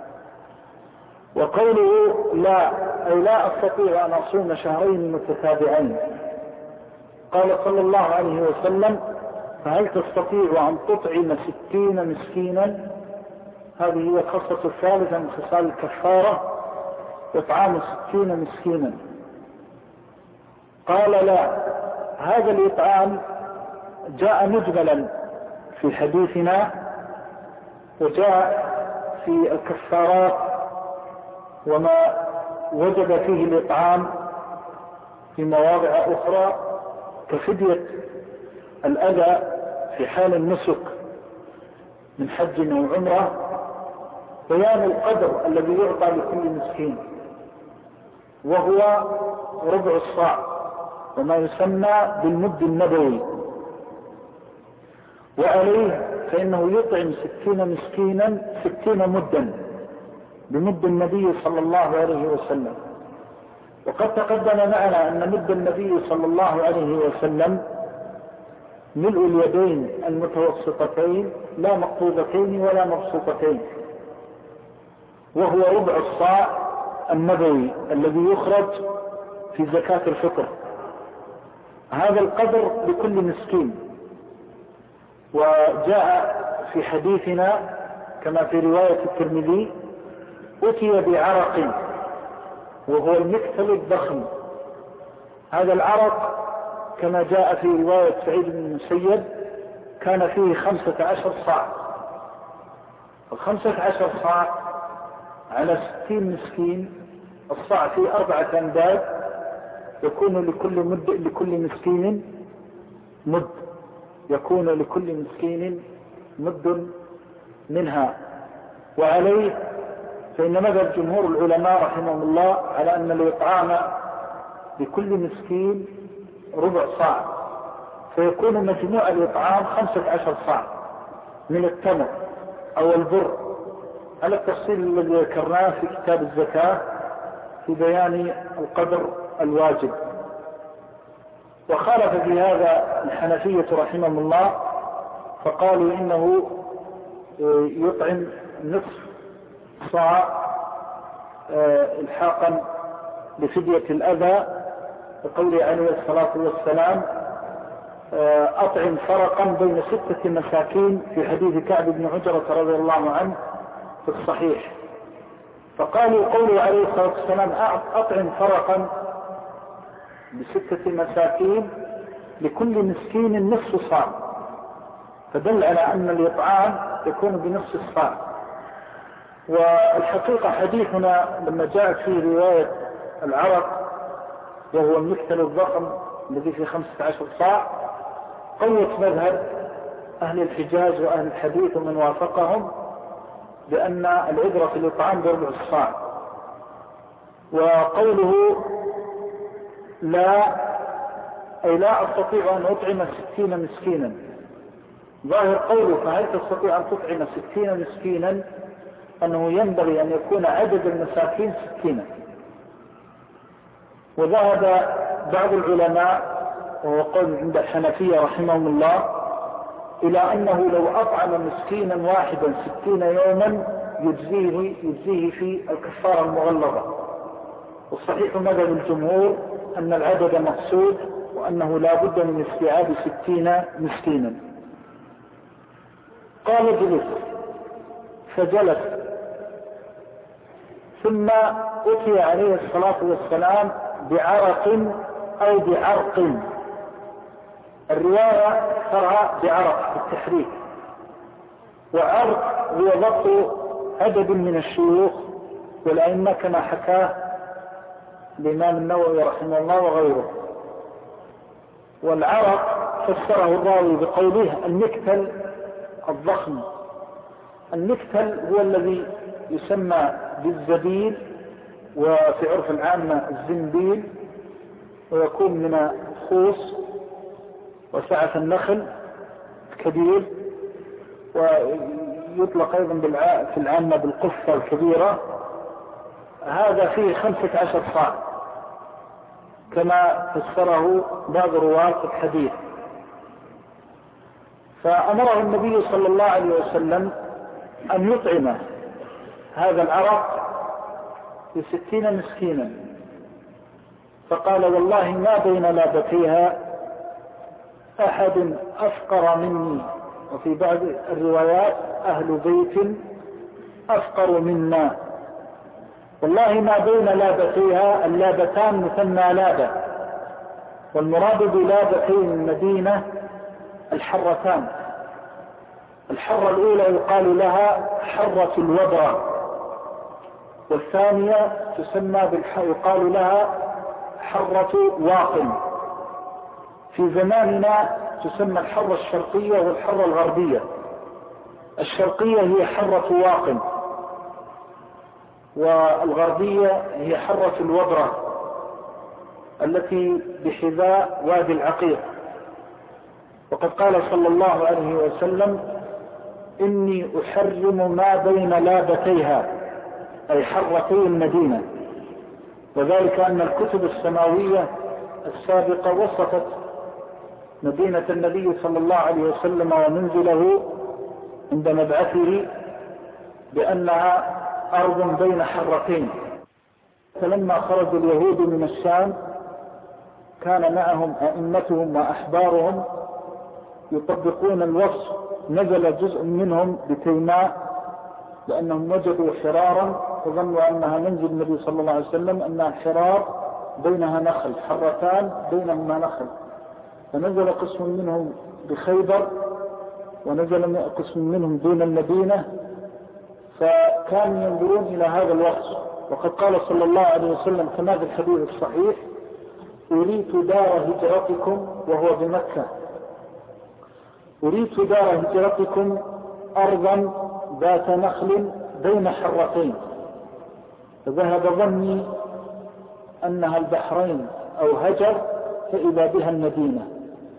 وقوله لا أي لا أستطيع أن أصوم شهرين متتابعين، قال صلى الله عليه وسلم فهل تستطيع أن تطعم 60 مسكينا؟ هذه هي الخصلة الثالثة من خصال الكفارة، إطعام 60 مسكينا. قال لا، هذا الإطعام جاء مجملا في حديثنا، وجاء في الكفارات وما وجد فيه الإطعام في مواضع أخرى كفدية الأذى في حال النسك من حج أو عمرة، بيان القدر الذي يعطى لكل مسكين وهو ربع الصاع وما يسمى بالمد النبوي، وعليه فإنه يطعم 60 مسكينا 60 مدا بمد النبي صلى الله عليه وسلم. وقد تقدم معنا أن مد النبي صلى الله عليه وسلم ملء اليدين المتوسطتين لا مقبوضتين ولا مبسوطتين، وهو ربع الصاع النبوي الذي يخرج في زكاة الفطر. هذا القدر لكل مسكين. وجاء في حديثنا كما في رواية الترمذي أتي بعرق وهو المكتل الضخم. هذا العرق كما جاء في رواية سعيد بن المسيب كان فيه 15 صاع، 15 صاع على 60 مسكين، الصاع فيه 4 أمداد، يكون لكل مسكين مد، يكون لكل مسكين مد منها. وعليه فإن مذهب جمهور العلماء رحمهم الله على أن الإطعام لكل مسكين ربع صاع، فيكون مجموع الإطعام 15 صاع من التمر أو البر، على التفصيل الذي ذكرناه في كتاب الزكاة في بيان القدر الواجب. وخالف في هذا الحنفية رحمهم الله، فقالوا إنه يطعم نصف صاع الحاقا لفدية الأذى، بقوله عليه الصلاة والسلام أطعم فرقا بين 6 مساكين في حديث كعب بن عجرة رضي الله عنه في الصحيح. فقالوا قوله عليه الصلاة والسلام أطعم فرقا ب6 مساكين لكل مسكين نصف صاع، فدل على أن الإطعام يكون بنصف الصاع. والحقيقة حديثنا لما جاءت فيه رواية العرق وهو المكتل الضخم الذي فيه 15 صاع قوت مذهب أهل الحجاز وأهل الحديث ومن وافقهم بأن العبرة في الإطعام بربع الصاع. وقوله لا أي لا أستطيع أن أطعم 60 مسكينا، ظاهر قوله فهل تستطيع أن تطعم 60 مسكينا أنه ينبغي أن يكون عدد المساكين 60. وذهب بعض العلماء وهو قول عند الحنفية رحمهم الله إلى أنه لو أطعم مسكينا واحدا 60 يوما يجزيه في الكفارة المغلظة. والصحيح مذهب الجمهور أن العدد مقصود وأنه لا بد من استيعاب 60 مسكينا. قال جلس، فجلس ثم أتي عليه الصلاة والسلام بعرق أو بعرق. الرواية ترى بعرق بالتحريك، وعرق هو ضبط عدد من الشيوخ والأئمة كما حكاه الإمام النووي رحمه الله وغيره. والعرق فسره الراوي بقوله المكتل الضخم. المكتل هو الذي يسمى بالزبيل، وفي عرف العامة الزنبيل، ويكون من الخوص وسعة النخل الكبير، ويطلق أيضا في العامة بالقفة الكبيرة. هذا فيه 15 صاع كما فسره بعض رواة الحديث. فأمره النبي صلى الله عليه وسلم أن يطعم هذا العرق ب60 مسكينا، فقال والله ما بين لابتيها أحد أفقر مني، وفي بعض الروايات أهل بيت أفقر منا. والله ما بين لابتيها، اللابتان مثنى لابة، والمراد بلابتي المدينة الحرتان. الحرة الأولى يقال لها حرة الوبرة، والثانية تسمى يقال لها حرة واقم. في زماننا تسمى الحرة الشرقية والحرة الغربية. الشرقية هي حرة واقم، والغربية هي حرة الوبرة التي بحذاء وادي العقيق. وقد قال صلى الله عليه وسلم إني أحرم ما بين لابتيها، أي حرتي المدينة. وذلك أن الكتب السماوية السابقة وصفت مدينة النبي صلى الله عليه وسلم ومنزله عند مبعثه بأنها أرض بين حرتين. فلما خرج اليهود من الشام كان معهم أئمتهم وأحبارهم يطبقون الوصف. نزل جزء منهم بتيماء لأنهم وجدوا حرارا وظنوا أنها منزل النبي صلى الله عليه وسلم، أنها حرار بينها نخل، حرتان بينهما نخل. فنزل قسم منهم بخيبر، ونزل قسم منهم دون المدينة، فكانوا ينظرون إلى هذا الوصف. وقد قال صلى الله عليه وسلم كما في الحديث الصحيح أريت دار هجرتكم، وهو بمكة، أريت دار هجرتكم أرضا ذات نخل بين حرتين، فذهب ظني أنها البحرين أو هجر، فإذا بها المدينة.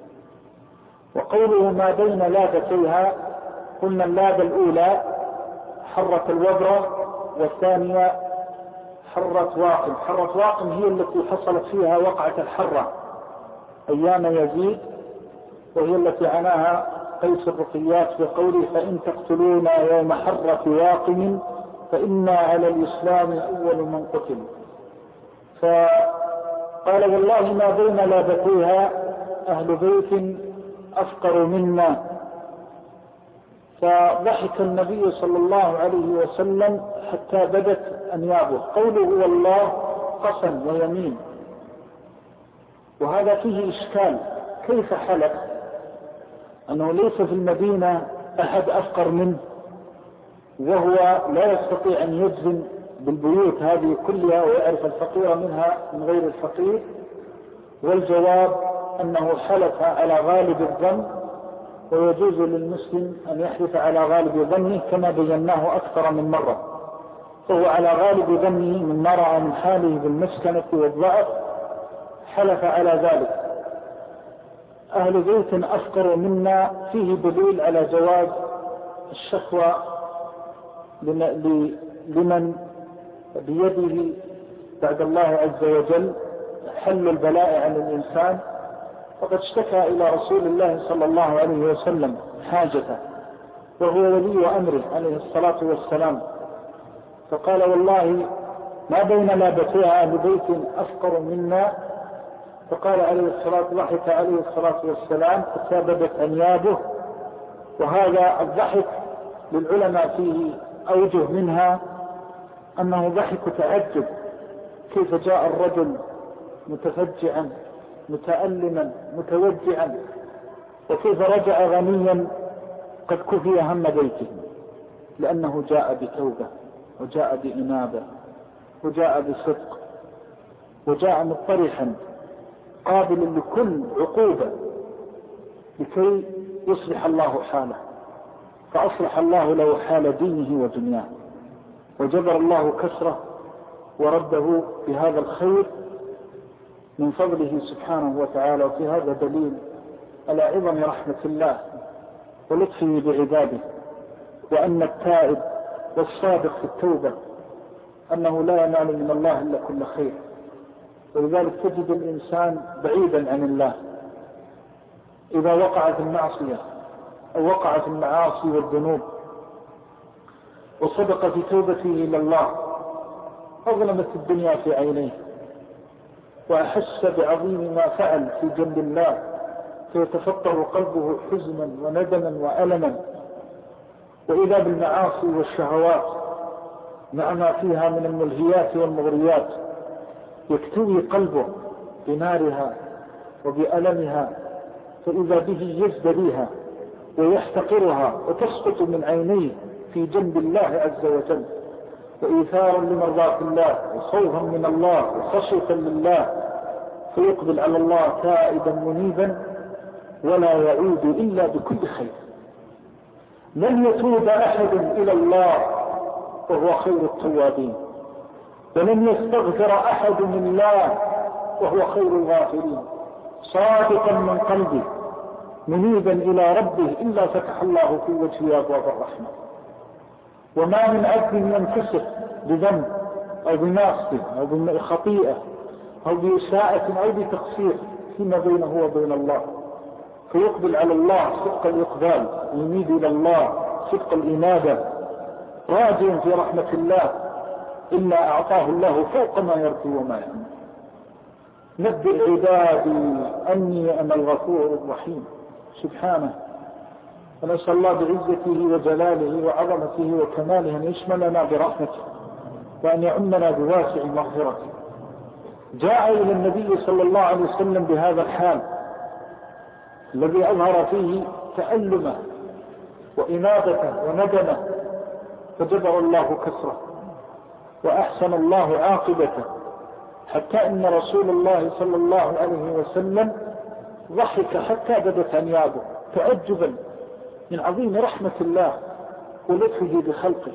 وقوله ما بين لابتيها، قلنا اللابة الأولى حرة الوبرة، والثانية حرة واقم. حرة واقم هي التي حصلت فيها وقعة الحرة أيام يزيد، وهي التي عناها قيس الرقيات بقوله فإن تقتلونا يوم حرة واقم فإنا على الإسلام أول من قتل. فقال والله ما بين لابتيها أهل بيت أفقر منا. فضحك النبي صلى الله عليه وسلم حتى بدت أنيابه. قوله والله قسم ويمين، وهذا فيه إشكال. كيف حلف أنه ليس في المدينة أحد أفقر منه، وهو لا يستطيع أن يجزم بالبيوت هذه كلها ويعرف الفقير منها من غير الفقير؟ والجواب أنه حلف على غالب الظن، ويجوز للمسلم أن يحلف على غالب ظنه كما بيناه أكثر من مرة. فهو على غالب ظنه من رأى من حاله بالمسكنة والضعف حلف على ذلك. أهل بيت أفقر منا فيه دليل على جواز الشكوى لمن بيده بعد الله عز وجل حل البلاء عن الإنسان. وقد اشتكى إلى رسول الله صلى الله عليه وسلم حاجته، وهو ولي أمره عليه الصلاة والسلام، فقال والله ما بين لابتيها أهل بيت أفقر منا. فقال عليه الصلاة ضحك عليه الصلاة والسلام حتى بدت أنيابه. وهذا الضحك للعلماء فيه أوجه، منها أنه ضحك تعجب كيف جاء الرجل متفجعا متألما متوجعا، وكيف رجع غنيا قد كفي هم بيته، لأنه جاء بتوبة وجاء بإنابة وجاء بصدق وجاء مطرحا قابلا لكل عقوبة لكي يصلح الله حاله، فأصلح الله له حال دينه ودنياه، وجبر الله كسره ورده بهذا الخير من فضله سبحانه وتعالى. وفي هذا دليل على عظم رحمة الله ولطفه بعباده، وأن التائب والصادق في التوبة أنه لا ينال من الله إلا كل خير. ولذلك تجد الإنسان بعيدا عن الله إذا وقع في المعصية أو وقع في المعاصي والذنوب وصدق في توبته إلى الله، أظلمت الدنيا في عينيه وأحس بعظيم ما فعل في جنب الله، فيتفطر قلبه حزنا وندما وألما. وإذا بالمعاصي والشهوات مع ما فيها من الملهيات والمغريات يكتوي قلبه بنارها وبألمها، فإذا به يزدريها ويحتقرها وتسقط من عينيه في جنب الله عز وجل، وإيثارا لمرضاة الله وخوفا من الله وخشية لله، فيقبل على الله تائبا منيبا ولا يعود إلا بكل خير. لن يتوب أحد إلى الله وهو خير التوابين، ولن يستغفر أحد من الله وهو خير الغافرين، صادقا من قلبه منيبا إلى ربه إلا فتح الله في وجهه أبواب الرحمة. وما من عبد ينكسر بذنب أو بمعصية أو بخطيئة أو بإساءة أو بتقصير فيما بينه وبين الله، فيقبل على الله صدق الإقبال ويميد إلى الله صدق الإنابة راجع في رحمة الله، إلا أعطاه الله فوق ما يرجو وما يأمل. نبئ عبادي أني أنا الغفور الرحيم سبحانه. ونسأل الله بعزته وجلاله وعظمته وكماله أن يشملنا برحمته وأن يعمنا بواسع مغفرته. جاء إلى النبي صلى الله عليه وسلم بهذا الحال الذي أظهر فيه تألمه وإنابته وندمه، فجبر الله كسره وأحسن الله عاقبته، حتى إن رسول الله صلى الله عليه وسلم ضحك حتى بدت أنيابه تعجبا من عظيم رحمة الله ولطفه بخلقه،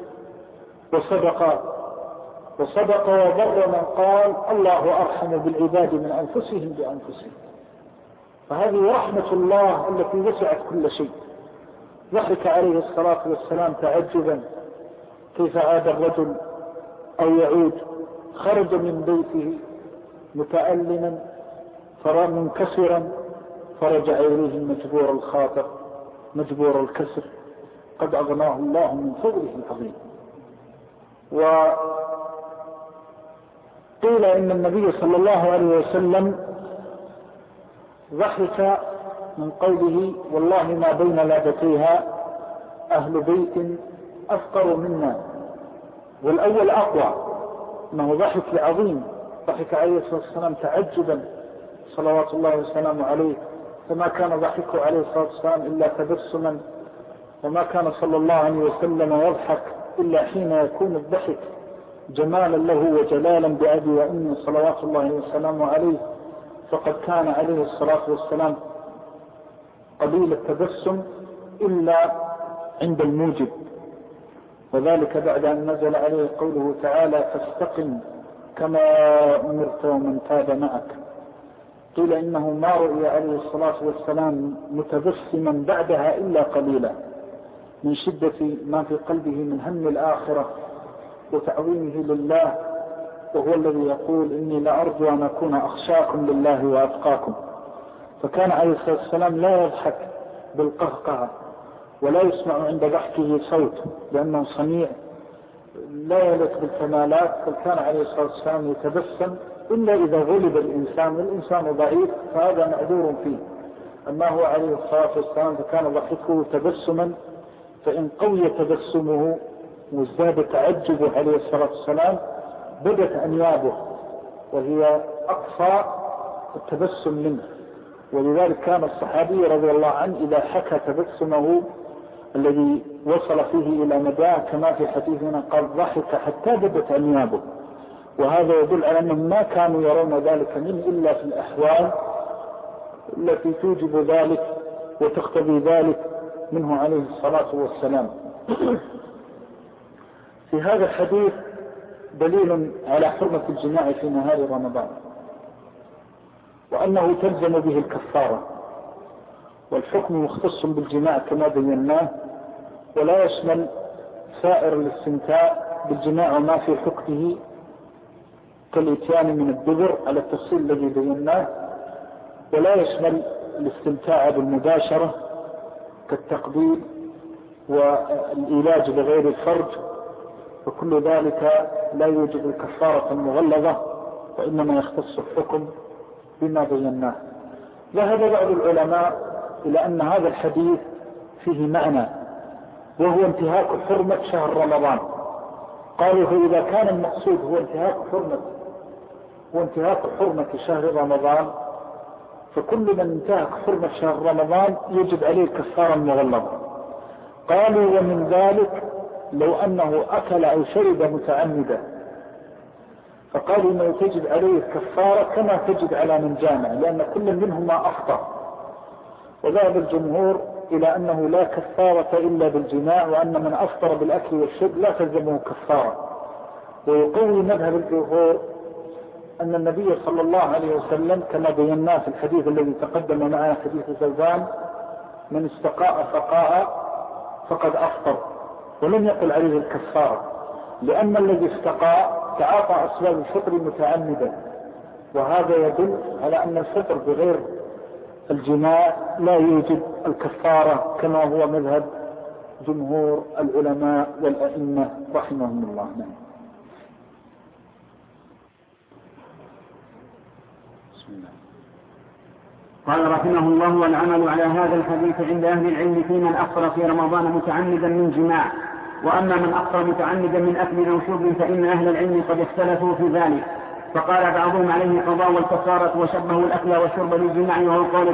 وصدق وبر من قال الله أرحم بالعباد من أنفسهم بأنفسهم. فهذه رحمة الله التي وسعت كل شيء. ضحك عليه الصلاة والسلام تعجبا كيف عاد الرجل أو يعود، خرج من بيته متألما منكسرا، فرجع إليه مجبور الخاطر مجبور الكسر، قد أغناه الله من فضله العظيم. وقيل إن النبي صلى الله عليه وسلم ضحك من قوله والله ما بين لابتيها أهل بيت أفقر منا، والأول أقوى، أنه ضحك عظيم، ضحك عليه الصلاة والسلام تعجبا صلوات الله وسلامه عليه، فما كان ضحكه عليه الصلاة والسلام إلا تبسما، وما كان صلى الله عليه وسلم يضحك إلا حين يكون الضحك جمالا له وجلالا بأبي وأمي صلوات الله وسلامه عليه، فقد كان عليه الصلاة والسلام قليل التبسم إلا عند الموجب، وذلك بعد أن نزل عليه قوله تعالى فاستقم كما أمرت ومن تاب معك. قيل إنه ما رؤي عليه الصلاة والسلام متبسما بعدها إلا قليلا من شدة ما في قلبه من هم الآخرة وتعظيمه لله، وهو الذي يقول إني لأرجو أن أكون أخشاكم لله وأتقاكم. فكان عليه الصلاة والسلام لا يضحك بالقهقه ولا يسمع عند ضحكه صوت لأنه صنيع لا يلك بالكمالات، فكان عليه الصلاة والسلام يتبسم إلا إذا غلب الإنسان والإنسان ضعيف فهذا معذور فيه. أما هو عليه الصلاة والسلام فكان ضحكه تبسما، فإن قوي تبسمه وازداد تعجبه عليه الصلاة والسلام بدت أنيابه وهي أقصى التبسم منه. ولذلك كان الصحابي رضي الله عنه إذا حكى تبسمه الذي وصل فيه إلى مداه كما في حديثنا قال ضحك حتى بدت أنيابه. وهذا يدل على أنهم ما كانوا يرون ذلك منه إلا في الأحوال التي توجب ذلك وتقتضي ذلك منه عليه الصلاة والسلام. في هذا الحديث دليل على حرمة الجماع في نهار رمضان، وأنه تلزم به الكفارة، والحكم مختص بالجماع كما بيناه، ولا يشمل سائر الاستمتاع بالجماع وما في حكمه كالاتيان من الدبر على التفصيل الذي بيناه، ولا يشمل الاستمتاع بالمباشرة كالتقبيل والعلاج بغير الفرج، وكل ذلك لا يوجب الكفارة المغلظة، وإنما يختص الحكم بما بيناه. ذهب بعض العلماء إلى أن هذا الحديث فيه معنى، وهو انتهاك حرمة شهر رمضان. قالوا فإذا كان المقصود هو انتهاك حرمة شهر رمضان، فكل من انتهك حرمة شهر رمضان يجب عليه الكفارة المغلظة. قالوا ومن ذلك لو أنه أكل أو شرب متعمدا، فقالوا أنه تجب عليه الكفارة كما تجب على من جامع، لأن كل منهما أفطر. وذهب الجمهور إلى أنه لا كفارة إلا بالجماع، وأن من أفطر بالأكل والشرب لا تلزمه كفارة. ويقوي مذهب الجمهور أن النبي صلى الله عليه وسلم كما بيناه في الحديث الذي تقدم معنا حديث ثوبان: من استقاء فقاء فقد أفطر، ولم يقل عليه الكفارة، لأن الذي استقاء تعاطى أسباب الفطر متعمدا، وهذا يدل على أن الفطر بغير الجماع لا يوجب الكفارة كما هو مذهب جمهور العلماء والأئمة رحمهم الله. قال رحمه الله: والعمل على هذا الحديث عند أهل العلم في من أفطر في رمضان متعمدا من جماع، وأما من أفطر متعمدا من أكل أو شرب فإن أهل العلم قد اختلفوا في ذلك، فقال بعضهم عليه قضاء والكفارة، وشبهوا الأكل والشرب بالجماع وهو قول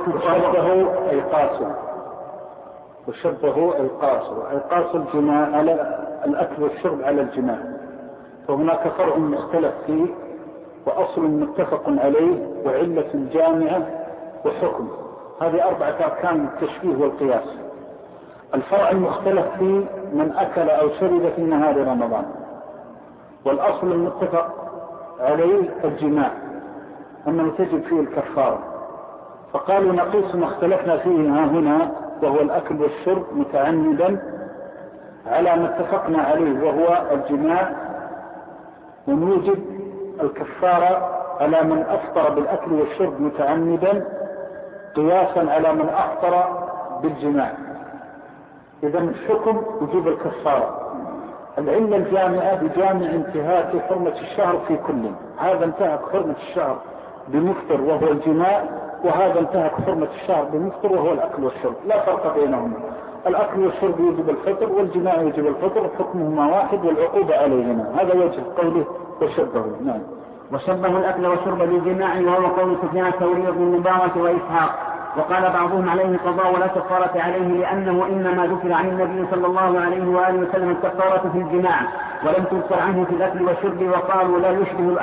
وشبهوا القاصر الجماع على الأكل والشرب على الجماع. فهناك فرع مختلف فيه، وأصل متفق عليه، وعلة جامعة، وحكم. هذه 4 أركان التشبيه والقياس. الفرع المختلف فيه من أكل أو شرب في نهار رمضان، والأصل المتفق عليه الجماع أنه تجب فيه الكفارة. فقالوا نقيس ما اختلفنا فيه هنا، وهو الأكل والشرب متعمدا، على ما اتفقنا عليه وهو الجماع، ونوجب الكفارة على من أفطر بالأكل والشرب متعمدا قياسا على من أفطر بالجماع. إذا الحكم وجوب الكفارة. العلة الجامعة بجامع انتهاك حرمة الشهر في كل. هذا انتهك حرمة الشهر بمفطر وهو الجماع، وهذا انتهك حرمة الشهر بمفطر وهو الأكل والشرب، لا فرق بينهما. الأكل والشرب يجب الفطر، والجماع يجب الفطر، حكمهما واحد والعقوبة عليهما. هذا وجه قوله وشبهوا. نعم. وشبهوا الأكل والشرب بالجماع وهو قول سفيان الثوري وابن المبارك وإسحاق. وقال بعضهم عليه قضاء ولا كفارة عليه، لأنه إنما ذكر عن النبي صلى الله عليه وآله وسلم الكفارة في الجماع، ولم تذكر عنه في الأكل والشرب، وقالوا لا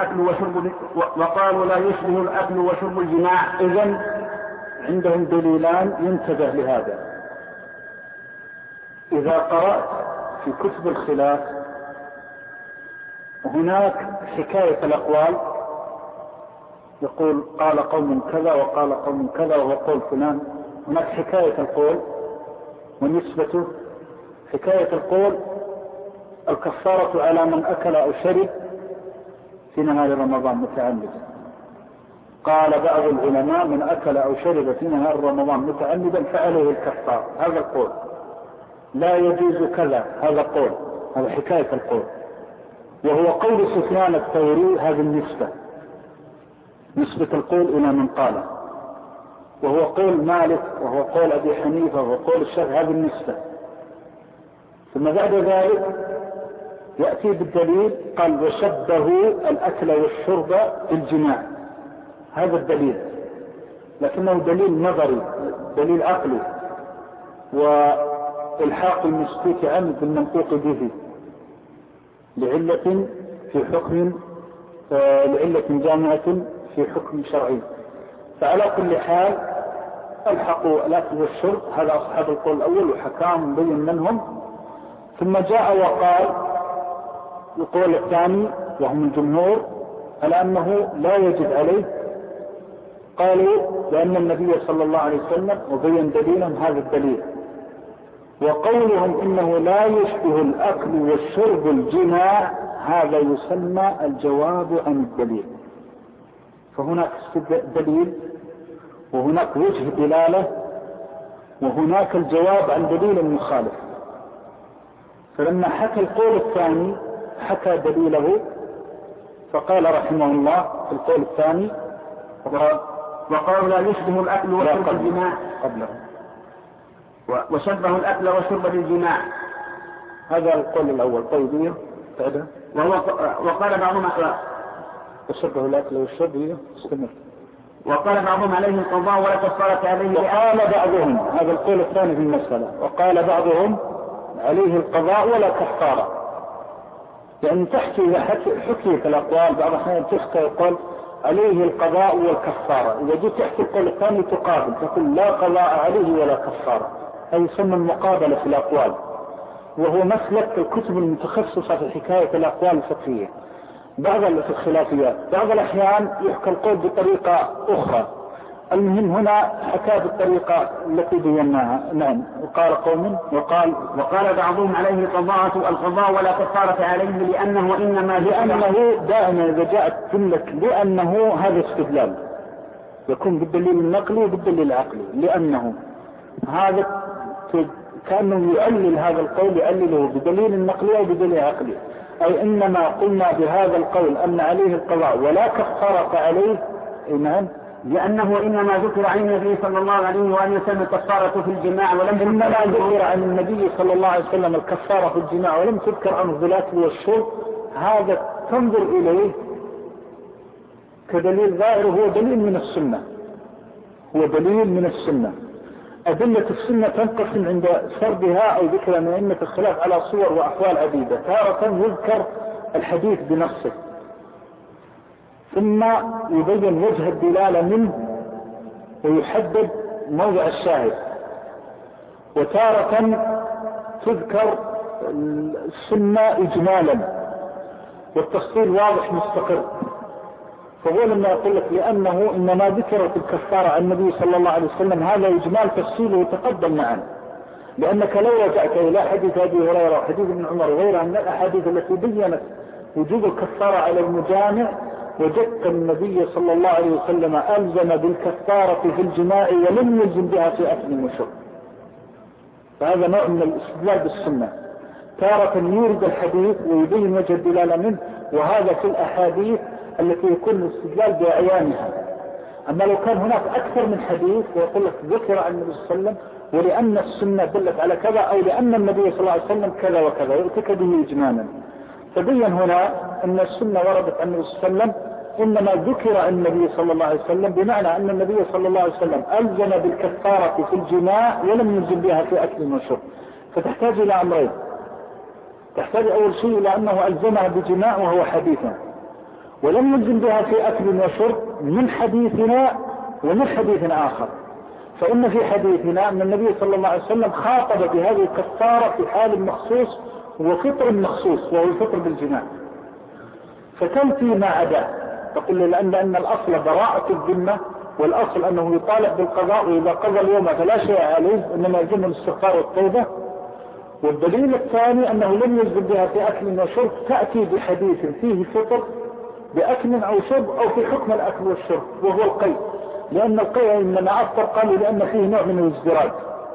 يشبه الأكل وشرب الجماع. إذن عندهم دليلان ينتبه لهذا. إذا قرأت في كتب الخلاف هناك حكاية الأقوال، يقول قال قوم كذا وقال قوم كذا وهو قول فلان. هناك حكاية القول ونسبته. حكاية القول الكفارة على من أكل أو شرب في نهار رمضان متعمدا. قال بعض العلماء من أكل أو شرب في نهار رمضان متعمدا فعليه الكفارة. هذا القول. لا يجوز كذا، هذا قول، هذا حكاية القول. وهو قول سفيان الثوري. هذه النسبة، نسبة القول إلى من قال، وهو قول مالك، وهو قول أبي حنيفة، وهو قول الشافعي. هذه النسبة. ثم بعد ذلك يأتي بالدليل قال وشبهوا الأكل والشرب بالجماع، هذا الدليل، لكنه دليل نظري، دليل عقلي، والحاق المسكوت عنه بالمنطوق به لعلة في حكم، لعلة جامعة في حكم شرعي. فعلى كل حال الحقوا الأكل والشرب، هذا أصحاب القول الأول وحكام بين منهم. ثم جاء وقال القول الثاني وهم الجمهور على أنه لا يجب عليه، قالوا لأن النبي صلى الله عليه وسلم وبين دليلهم هذا الدليل، وقولهم إنه لا يشبه الأكل والشرب الجماع هذا يسمى الجواب عن الدليل. فهناك دليل وهناك وجه دلالة وهناك الجواب عن دليل مخالف. فلما حكى القول الثاني حكى دليله، فقال رحمه الله في القول الثاني وقالوا لا يشبه الأكل وشرب الجماع قبله، وشبه الأكل وشرب الجماع، هذا القول الأول. طيب بعده وقال بعضهم وشبه الأكل والشرب، استمر. وقال بعضهم عليه القضاء ولا كفارة عليه. وقال بعضهم، هذا القول الثاني في المسألة، وقال بعضهم عليه القضاء ولا كفارة، يعني تحكي إذا حكيت الأقوال بعض الأحيان تحكي يقول عليه القضاء والكفارة، إذا جيت تحكي القول الثاني تقابل تقول لا قضاء عليه ولا كفارة، أي يسمى المقابلة في الأقوال، وهو مسلك الكتب المتخصصة في حكاية الأقوال الفقهية. بعض الخلافيات بعض الأحيان يحكى القول بطريقة أخرى، المهم هنا حكى بالطريقة التي بيناها. نعم. وقال قوم وقال بعضهم عليه القضاء ولا كفارة عليه لأنه إنما دائما إذا جاءت جملة لأنه هذا استدلال يكون بالدليل النقلي وبالدليل العقلي، لأنه هذا كأنه يعلل هذا القول، يعلله بدليل النقلي أو بدليل عقلي، أي إنما قلنا بهذا القول أن عليه القضاء ولا كفارة عليه. نعم. لأنه إنما ذكر عن النبي صلى الله عليه وآله وسلم الكفارة في الجماع، إنما ذكر عن النبي صلى الله عليه وسلم الكفارة في الجماع ولم تذكر عن الأكل والشرب، هذا تنظر إليه كدليل ظاهر، هو دليل من السنة، هو دليل من السنة. أدلة السنة تنقسم عند سردها أو ذكر من أئمة الخلاف على صور وأحوال عديدة. تارة يذكر الحديث بنفسه ثم يبين وجه الدلالة منه ويحدد موضع الشاهد، وتارة تذكر السنة إجمالا والتفصيل واضح مستقر. فهو لما يقول لك لأنه إنما ذكرت الكفارة عن النبي صلى الله عليه وسلم هذا إجمال تفصيله يتقدم معا، لأنك لو رجعت إلى حديث أبي هريرة وحديث ابن عمر وغيرها من الأحاديث التي بيّنت وجوب الكفارة على المجامع وجدت النبي صلى الله عليه وسلم ألزم بالكفارة في الجماع ولم يلزم بها في أكل وشرب. فهذا نوع من الاستدلال بالسنة، تارة يورد الحديث ويبين وجه الدلالة منه، وهذا في الأحاديث التي يكون الاستدلال بأعيانها. أما لو كان هناك أكثر من حديث ويقول لك ذكر عن النبي صلى الله عليه وسلم ولأن السنة دلت على كذا أو لأن النبي صلى الله عليه وسلم كذا وكذا يؤتك به إجمالا. فبين هنا أن السنة وردت عن النبي صلى الله عليه وسلم إنما ذكر عن النبي صلى الله عليه وسلم بمعنى أن النبي صلى الله عليه وسلم ألزم بالكفارة في الجماع ولم يلزم بها في أكل وشرب. فتحتاج إلى أمرين، تحتاج أول شيء إلى أنه ألزمها بجماع وهو حديثا، ولم يلزم بها في أكل وشرب من حديثنا ومن حديث آخر. فإن في حديثنا أن النبي صلى الله عليه وسلم خاطب بهذه الكفارة في حال مخصوص وفطر مخصوص وهو الفطر بالجماع، فتنفي ما عدا، تقول لأن الأصل براءة الذمة والأصل أنه يطالب بالقضاء وإذا قضى اليوم فلا شيء عليه إنما يلزم الاستغفار والتوبة. والدليل الثاني أنه لم يلزم بها في أكل وشرب، تأتي بحديث فيه فطر بأكل أو شرب أو في حكم الأكل والشرب وهو القيء، لأن القيء إنما أفطر قالوا لأن فيه نوع من الازدراج.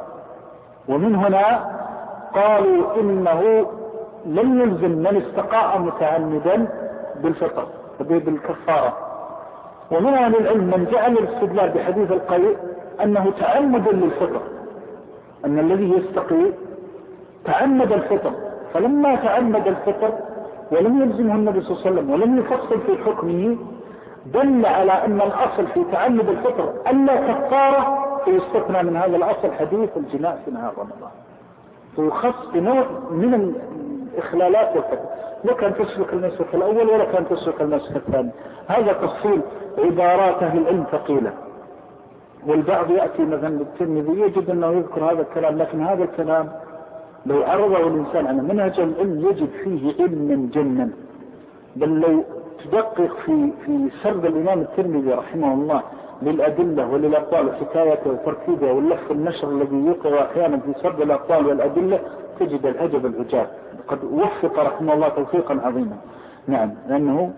ومن هنا قالوا إنه لم يلزم من استقاء متعمدا بالفطر بالكفارة. ومن أهل العلم من جعل الاستدلال بحديث القيء أنه تعمد للفطر، أن الذي يستقي تعمد الفطر، فلما تعمد الفطر ولم يلزمه النبي صلى الله عليه وسلم ولم يفصل في حكمه، دل على أن الأصل في تعمد الفطر ألا كفارة، فيستثنى من هذا الأصل حديث الجماع في نهار رمضان، فيخص بنوع من الإخلالات والفطر، لا كان تسلك المسلك الأول ولا كان تسلك المسلك الثاني. هذا تفصيل عبارات أهل العلم ثقيلة، والبعض يأتي مثلا للترمذي يجد أنه يذكر هذا الكلام، لكن هذا الكلام لو عرضه الإنسان على منهج العلم يجد فيه علما جنا، بل لو تدقق في سرد الإمام الترمذي رحمه الله للأدلة وللأقوال وحكايته وترتيبه واللف النشر الذي يقرأ أحيانا في سرد الأقوال والأدلة، تجد العجب العجاب، قد وفق رحمه الله توفيقا عظيما. نعم، لأنه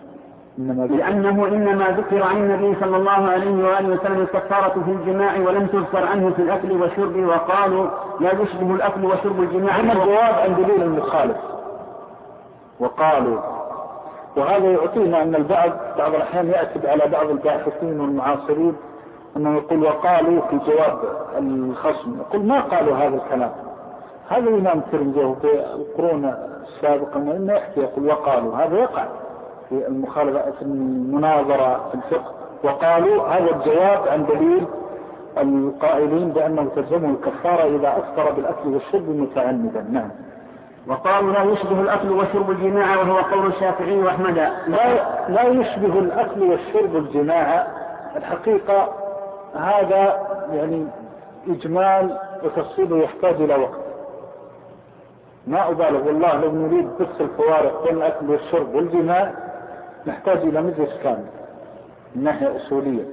إنما ذكر عن النبي صلى الله عليه وآله وسلم الكفارة في الجماع ولم تذكر عنه في الأكل والشرب، وقالوا لا يشبه الأكل وشرب الجماع. هذا الجواب عن دليل المخالف، وقالوا، وهذا يعطينا أن بعض الأحيان يأتي على بعض الباحثين والمعاصرين أنه يقول وقالوا في جواب الخصم، يقول ما قالوا هذا الكلام. هذا الإمام الترمذي في القرون السابقة إنه يحكي يقول وقالوا، هذا يقع في المخالفة في المناظرة في الفقه، وقالوا هذا الجواب عن دليل القائلين بأنه تلزمه الكفارة إذا أفطر بالأكل والشرب متعمدا. نعم. وقالوا لا يشبه الأكل وشرب الجماع، وهو قول الشافعي وأحمد. لا يشبه الأكل والشرب الجماع، الحقيقة هذا يعني إجمال وتفصيله يحتاج إلى وقت، ما أبالغ والله لو نريد بس الفوارق بين الأكل والشرب والجماع نحتاج إلى مجلس كامل من ناحية أصولية.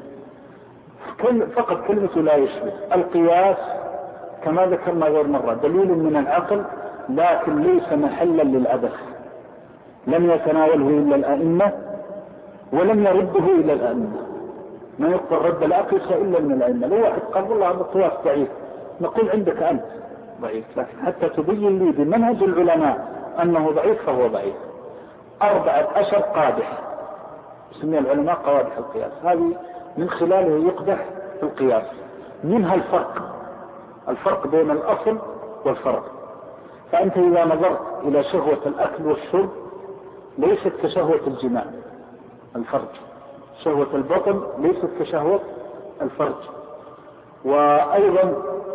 فقط كلمة لا يشبه القياس كما ذكرنا غير مرة دليل من العقل، لكن ليس محلا للعبث، لم يتناوله إلا الأئمة ولم يرده إلى الأئمة، ما يقبل رد الأقيسة إلا من الأئمة. لو واحد قال والله هذا القياس ضعيف، نقول عندك أنت ضعيف، لكن حتى تبين لي بمنهج العلماء أنه ضعيف فهو ضعيف. 14 قادح يسميها العلماء قوادح القياس، هذه من خلاله يقدح في القياس، منها الفرق بين الأصل والفرق. فأنت إذا نظرت إلى شهوة الأكل والشرب ليست كشهوة الجماع الفرج، شهوة البطن ليست كشهوة الفرج، وأيضا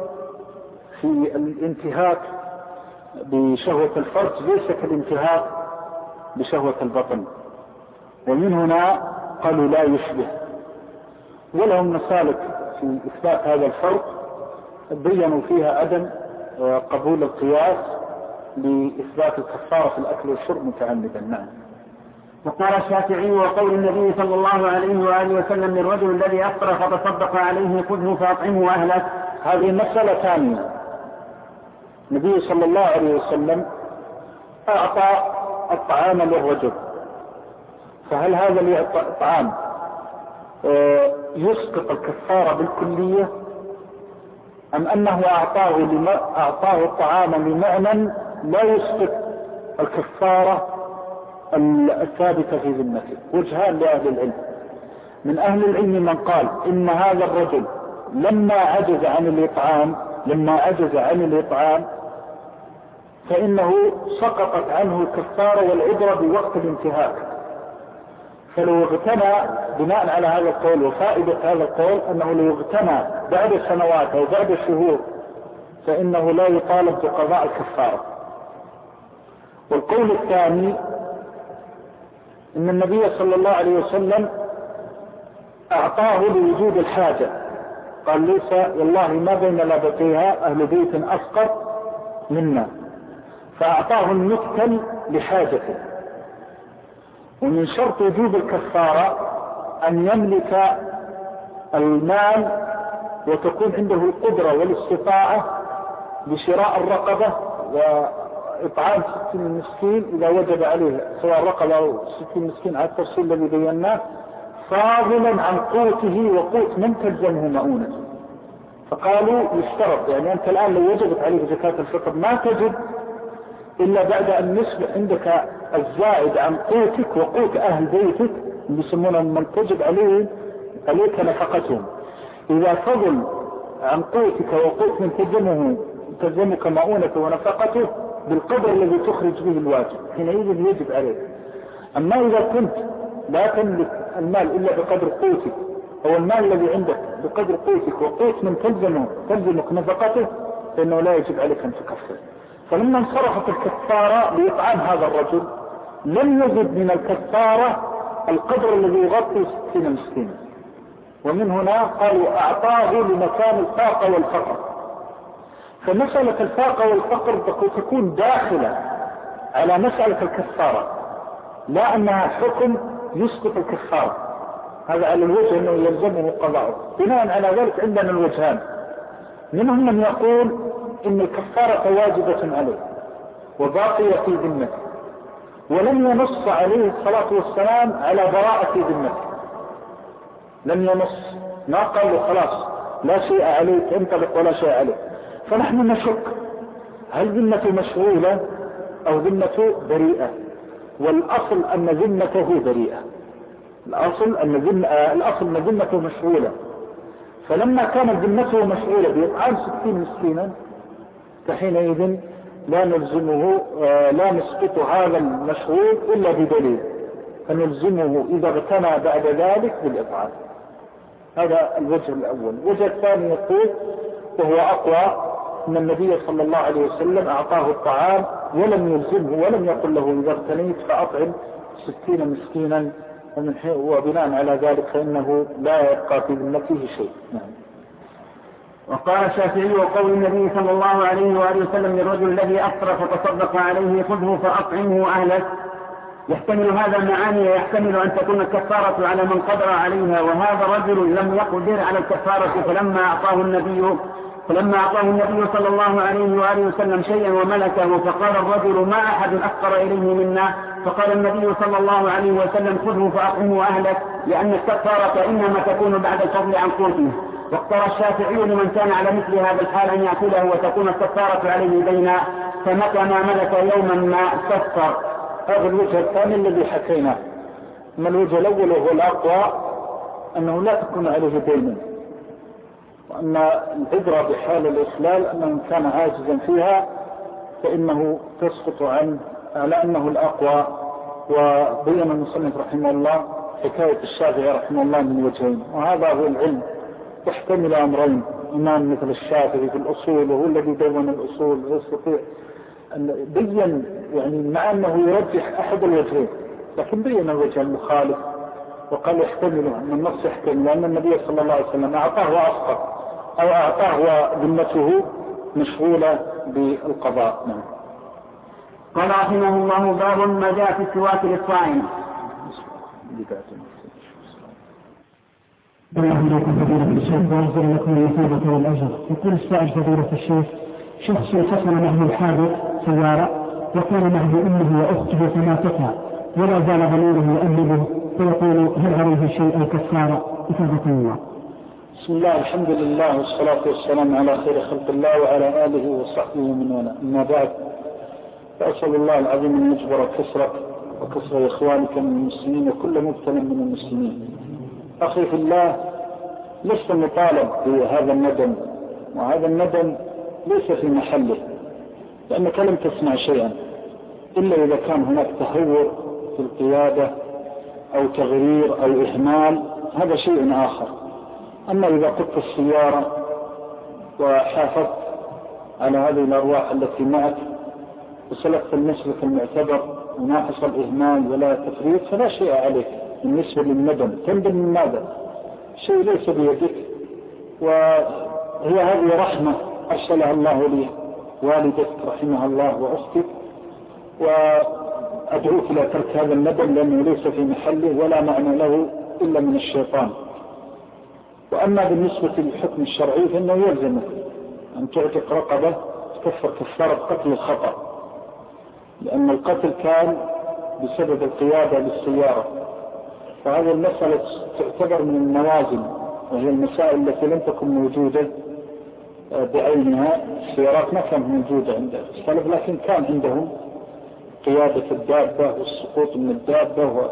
في الانتهاك بشهوة الفرج ليس كالانتهاك بشهوة البطن. ومن هنا قالوا لا يشبه، ولهم مسالك في إثبات هذا الفرق بيّنوا فيها عدم قبول القياس لإثبات الكفارة في الأكل والشرب متعمدا. نعم. وقال الشافعي وقول النبي صلى الله عليه وآله وسلم للرجل الذي أفطر فتصدق عليه خذه فأطعمه أهلك. هذه مسألة ثانية. النبي صلى الله عليه وسلم أعطى الطعام للرجل، فهل هذا الطعام يسقط الكفارة بالكلية، أم أنه أعطاه الطعام لمعنى لا يسقط الكفارة الثابتة في ذمته؟ وجهان لأهل العلم. من أهل العلم من قال إن هذا الرجل لما عجز عن الإطعام فإنه سقطت عنه الكفارة والعبرة بوقت الانتهاك، فلو اغتنى بناء على هذا القول، وفائدة هذا القول أنه لو اغتنى بعد سنوات أو بعد شهور فإنه لا يطالب بقضاء الكفارة. والقول الثاني إن النبي صلى الله عليه وسلم أعطاه لوجود الحاجة، قال ليس والله ما بين لابتيها أهل بيت أفقر منا، فأعطاه المكتل لحاجته. ومن شرط وجوب الكفارة أن يملك المال وتكون عنده القدرة والاستطاعة بشراء الرقبة وإطعام 60 مسكين إذا وجب عليه، سواء رقبة أو 60 مسكين على التفصيل الذي بيناه، فاضلا عن قوته وقوت من تلزمه مؤونته. فقالوا يشترط، يعني أنت الآن لو وجبت عليك زكاة الفطر ما تجب إلا بعد أن يصبح عندك الزائد عن قوتك وقوت أهل بيتك اللي يسمونه من تجب عليك نفقتهم. إذا فضل عن قوتك وقوت من تلزمك مؤونته ونفقته بالقدر الذي تخرج به الواجب، حينئذ يجب عليك. أما إذا كنت لا تملك المال إلا بقدر قوتك، أو المال الذي عندك بقدر قوتك وقوت من تلزمك نفقته، فإنه لا يجب عليك أن تكفر. فلما انصرفت الكفارة لإطعام هذا الرجل لم يجد من الكفارة القدر الذي يغطي 60 مسكينا، ومن هنا قالوا أعطاه لمكان الفاقة والفقر. فمسألة الفاقة والفقر تكون داخلة على مسألة الكفارة، لا أنها حكم يسقط الكفارة. هذا على الوجه أنه يلزمه قضاءه. بناء على ذلك عندنا الوجهان، منهم من يقول إن الكفارة واجبة عليه وباقية في ذمته، ولم ينص عليه الصلاة والسلام على براءة ذمته، لم ينص، ما قال له خلاص لا شيء عليك انطلق ولا شيء عليك. فنحن نشك هل ذمته مشغولة أو ذمته بريئة، والأصل أن ذمته بريئة، الأصل أن ذمته مشغولة. فلما كانت ذمته مشغولة بإطعام 60 مسكينا فحينئذ لا نلزمه، لا نسقط هذا المشغول إلا بدليل، فنلزمه إذا اغتنى بعد ذلك بالإطعام. هذا الوجه الأول. الوجه الثاني يقول وهو أقوى أن النبي صلى الله عليه وسلم أعطاه الطعام ولم يلزمه ولم يقل له إذا اغتنيت فأطعم 60 مسكينا، وبناء على ذلك فإنه لا يبقى في ذمته شيء. وقال الشافعي وقول النبي صلى الله عليه وآله وسلم للرجل الذي أفطر فتصدق عليه خذه فأطعمه أهله، يحتمل هذا المعاني ويحتمل أن تكون الكفارة على من قدر عليها، وهذا الرجل لم يقدر على الكفارة فلما أعطاه النبي صلى الله عليه وآله وسلم شيئا وملكه، فقال الرجل ما أحد أفقر إليه منا، فقال النبي صلى الله عليه وسلم خذه فأطعمه أهلك، لأن الكفارة إنما تكون بعد الفضل عن قوته. واختار الشافعي لمن كان على مثل هذا الحال أن يأكله وتكون الكفارة عليه دينا، فمتى ما ملك يوما ما كفر. هذا الوجه الثاني الذي حكيناه. أما الوجه الأول وهو الأقوى أنه لا تكون عليه دينا، وأن العبرة بحال الإخلال أنه كان عاجزا فيها فإنه تسقط عنه على أنه الأقوى. وبين المصنف رحمه الله حكاية الشافعي رحمه الله من وجهين، وهذا هو العلم يحتمل أمرين. إمام مثل الشافعي في الأصول وهو الذي دون الأصول يستطيع أن بين يعني مع أنه يرجح أحد الوجهين، لكن بين الوجه المخالف وقال يحتمل أن النص يحتمل لأن النبي صلى الله عليه وسلم أعطاه وأسقط أو أعطاه وذمته مشغولة بالقضاء. قال رحمه الله باب ما جاء في السواك للصائم. الله عليكم فضيلة الشيخ وأرجو لكم المثوبة والأجر. يقول السائل فضيلة الشيخ شخص حصل معه الحادث سيارة وكان معه أمه وأخته فماتتا ولا زال ضميره يؤنبه فيقول هل عليه شيء كفارة؟ إفادة الله. بسم الله الحمد لله والصلاة والسلام على خير خلق الله وعلى آله وصحبه ومن والاه. أما بعد فأسأل الله العظيم أن يجبر كسرك وكسر إخوانك من المسلمين وكل مبتلى من المسلمين. أخي في الله لست مطالب بهذا الندم، وهذا الندم ليس في محله، لأنك لم تسمع شيئا إلا إذا كان هناك تهور في القيادة أو تغرير أو إهمال، هذا شيء آخر. أما إذا قدت السيارة وحافظت على هذه الأرواح التي معك وسلكت المسلك المعتبر وما حصل إهمال ولا تفريط فلا شيء عليك بالنسبة للندم. تندم من ماذا؟ شيء ليس بيدك، وهي هذه رحمة أرسلها الله لي والدتك رحمها الله وأختك، وأدعوك لا ترك هذا الندم لأنه ليس في محله ولا معنى له إلا من الشيطان. وأما بالنسبة للحكم الشرعي فإنه يلزمك أن تعتق رقبة تكفر كفارة قتل الخطأ، لأن القتل كان بسبب القيادة للسيارة، فهذه المسألة تعتبر من النوازل، وهي المسائل التي لم تكن موجودة بعينها. السيارات ما كانت موجودة عند السلف، لكن كان عندهم قيادة الدابة والسقوط من الدابة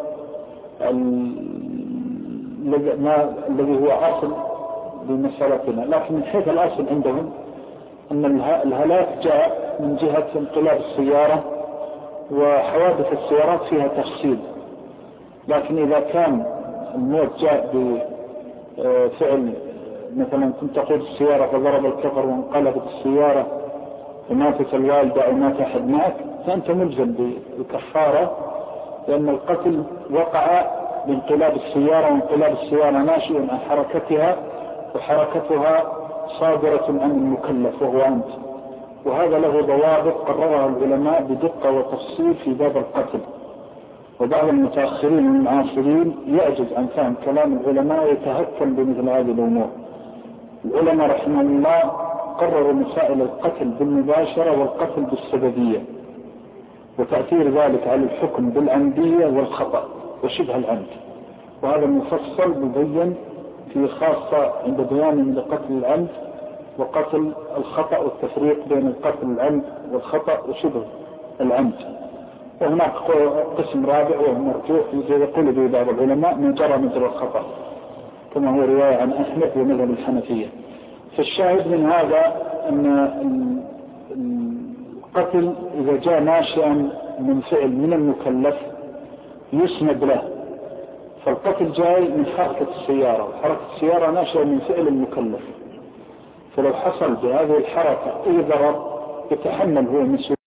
الذي هو أصل بمسألتنا. لكن من حيث الأصل عندهم أن الهلاك جاء من جهة انقلاب السيارة، وحوادث السيارات فيها تفصيل، لكن إذا كان الموت جاء بفعل مثلا كنت تقود السيارة فضرب الكفر وانقلبت السيارة وماتت الوالدة أو مات أحد معك فأنت ملزم بالكفارة، لأن القتل وقع بانقلاب السيارة، وانقلاب السيارة ناشئ عن حركتها، وحركتها صادرة عن المكلف وهو أنت. وهذا له ضوابط قررها العلماء بدقة وتفصيل في باب القتل. وبعض المتأخرين المعاصرين يعجز عن فهم كلام العلماء ويتهكم بمثل هذه الأمور. العلماء رحمه الله قرروا مسائل القتل بالمباشرة والقتل بالسببية، وتأثير ذلك على الحكم بالعمدية والخطأ وشبه العمد، وهذا مفصل مبين في خاصة عند بيان لقتل العمد وقتل الخطأ والتفريق بين القتل العمد والخطأ وشبه العمد. وهناك قسم رابع وهو مرجوح يقول به بعض العلماء من جرى مثل الخطأ، كما هو رواية عن أحمد ومذهب الحنفية. فالشاهد من هذا أن القتل إذا جاء ناشئا من فعل من المكلف يسند له، فالقتل جاي من حركة السيارة، وحركة السيارة ناشئة من فعل المكلف، فلو حصل بهذه الحركة أي ضرر يتحمل هو مسؤولية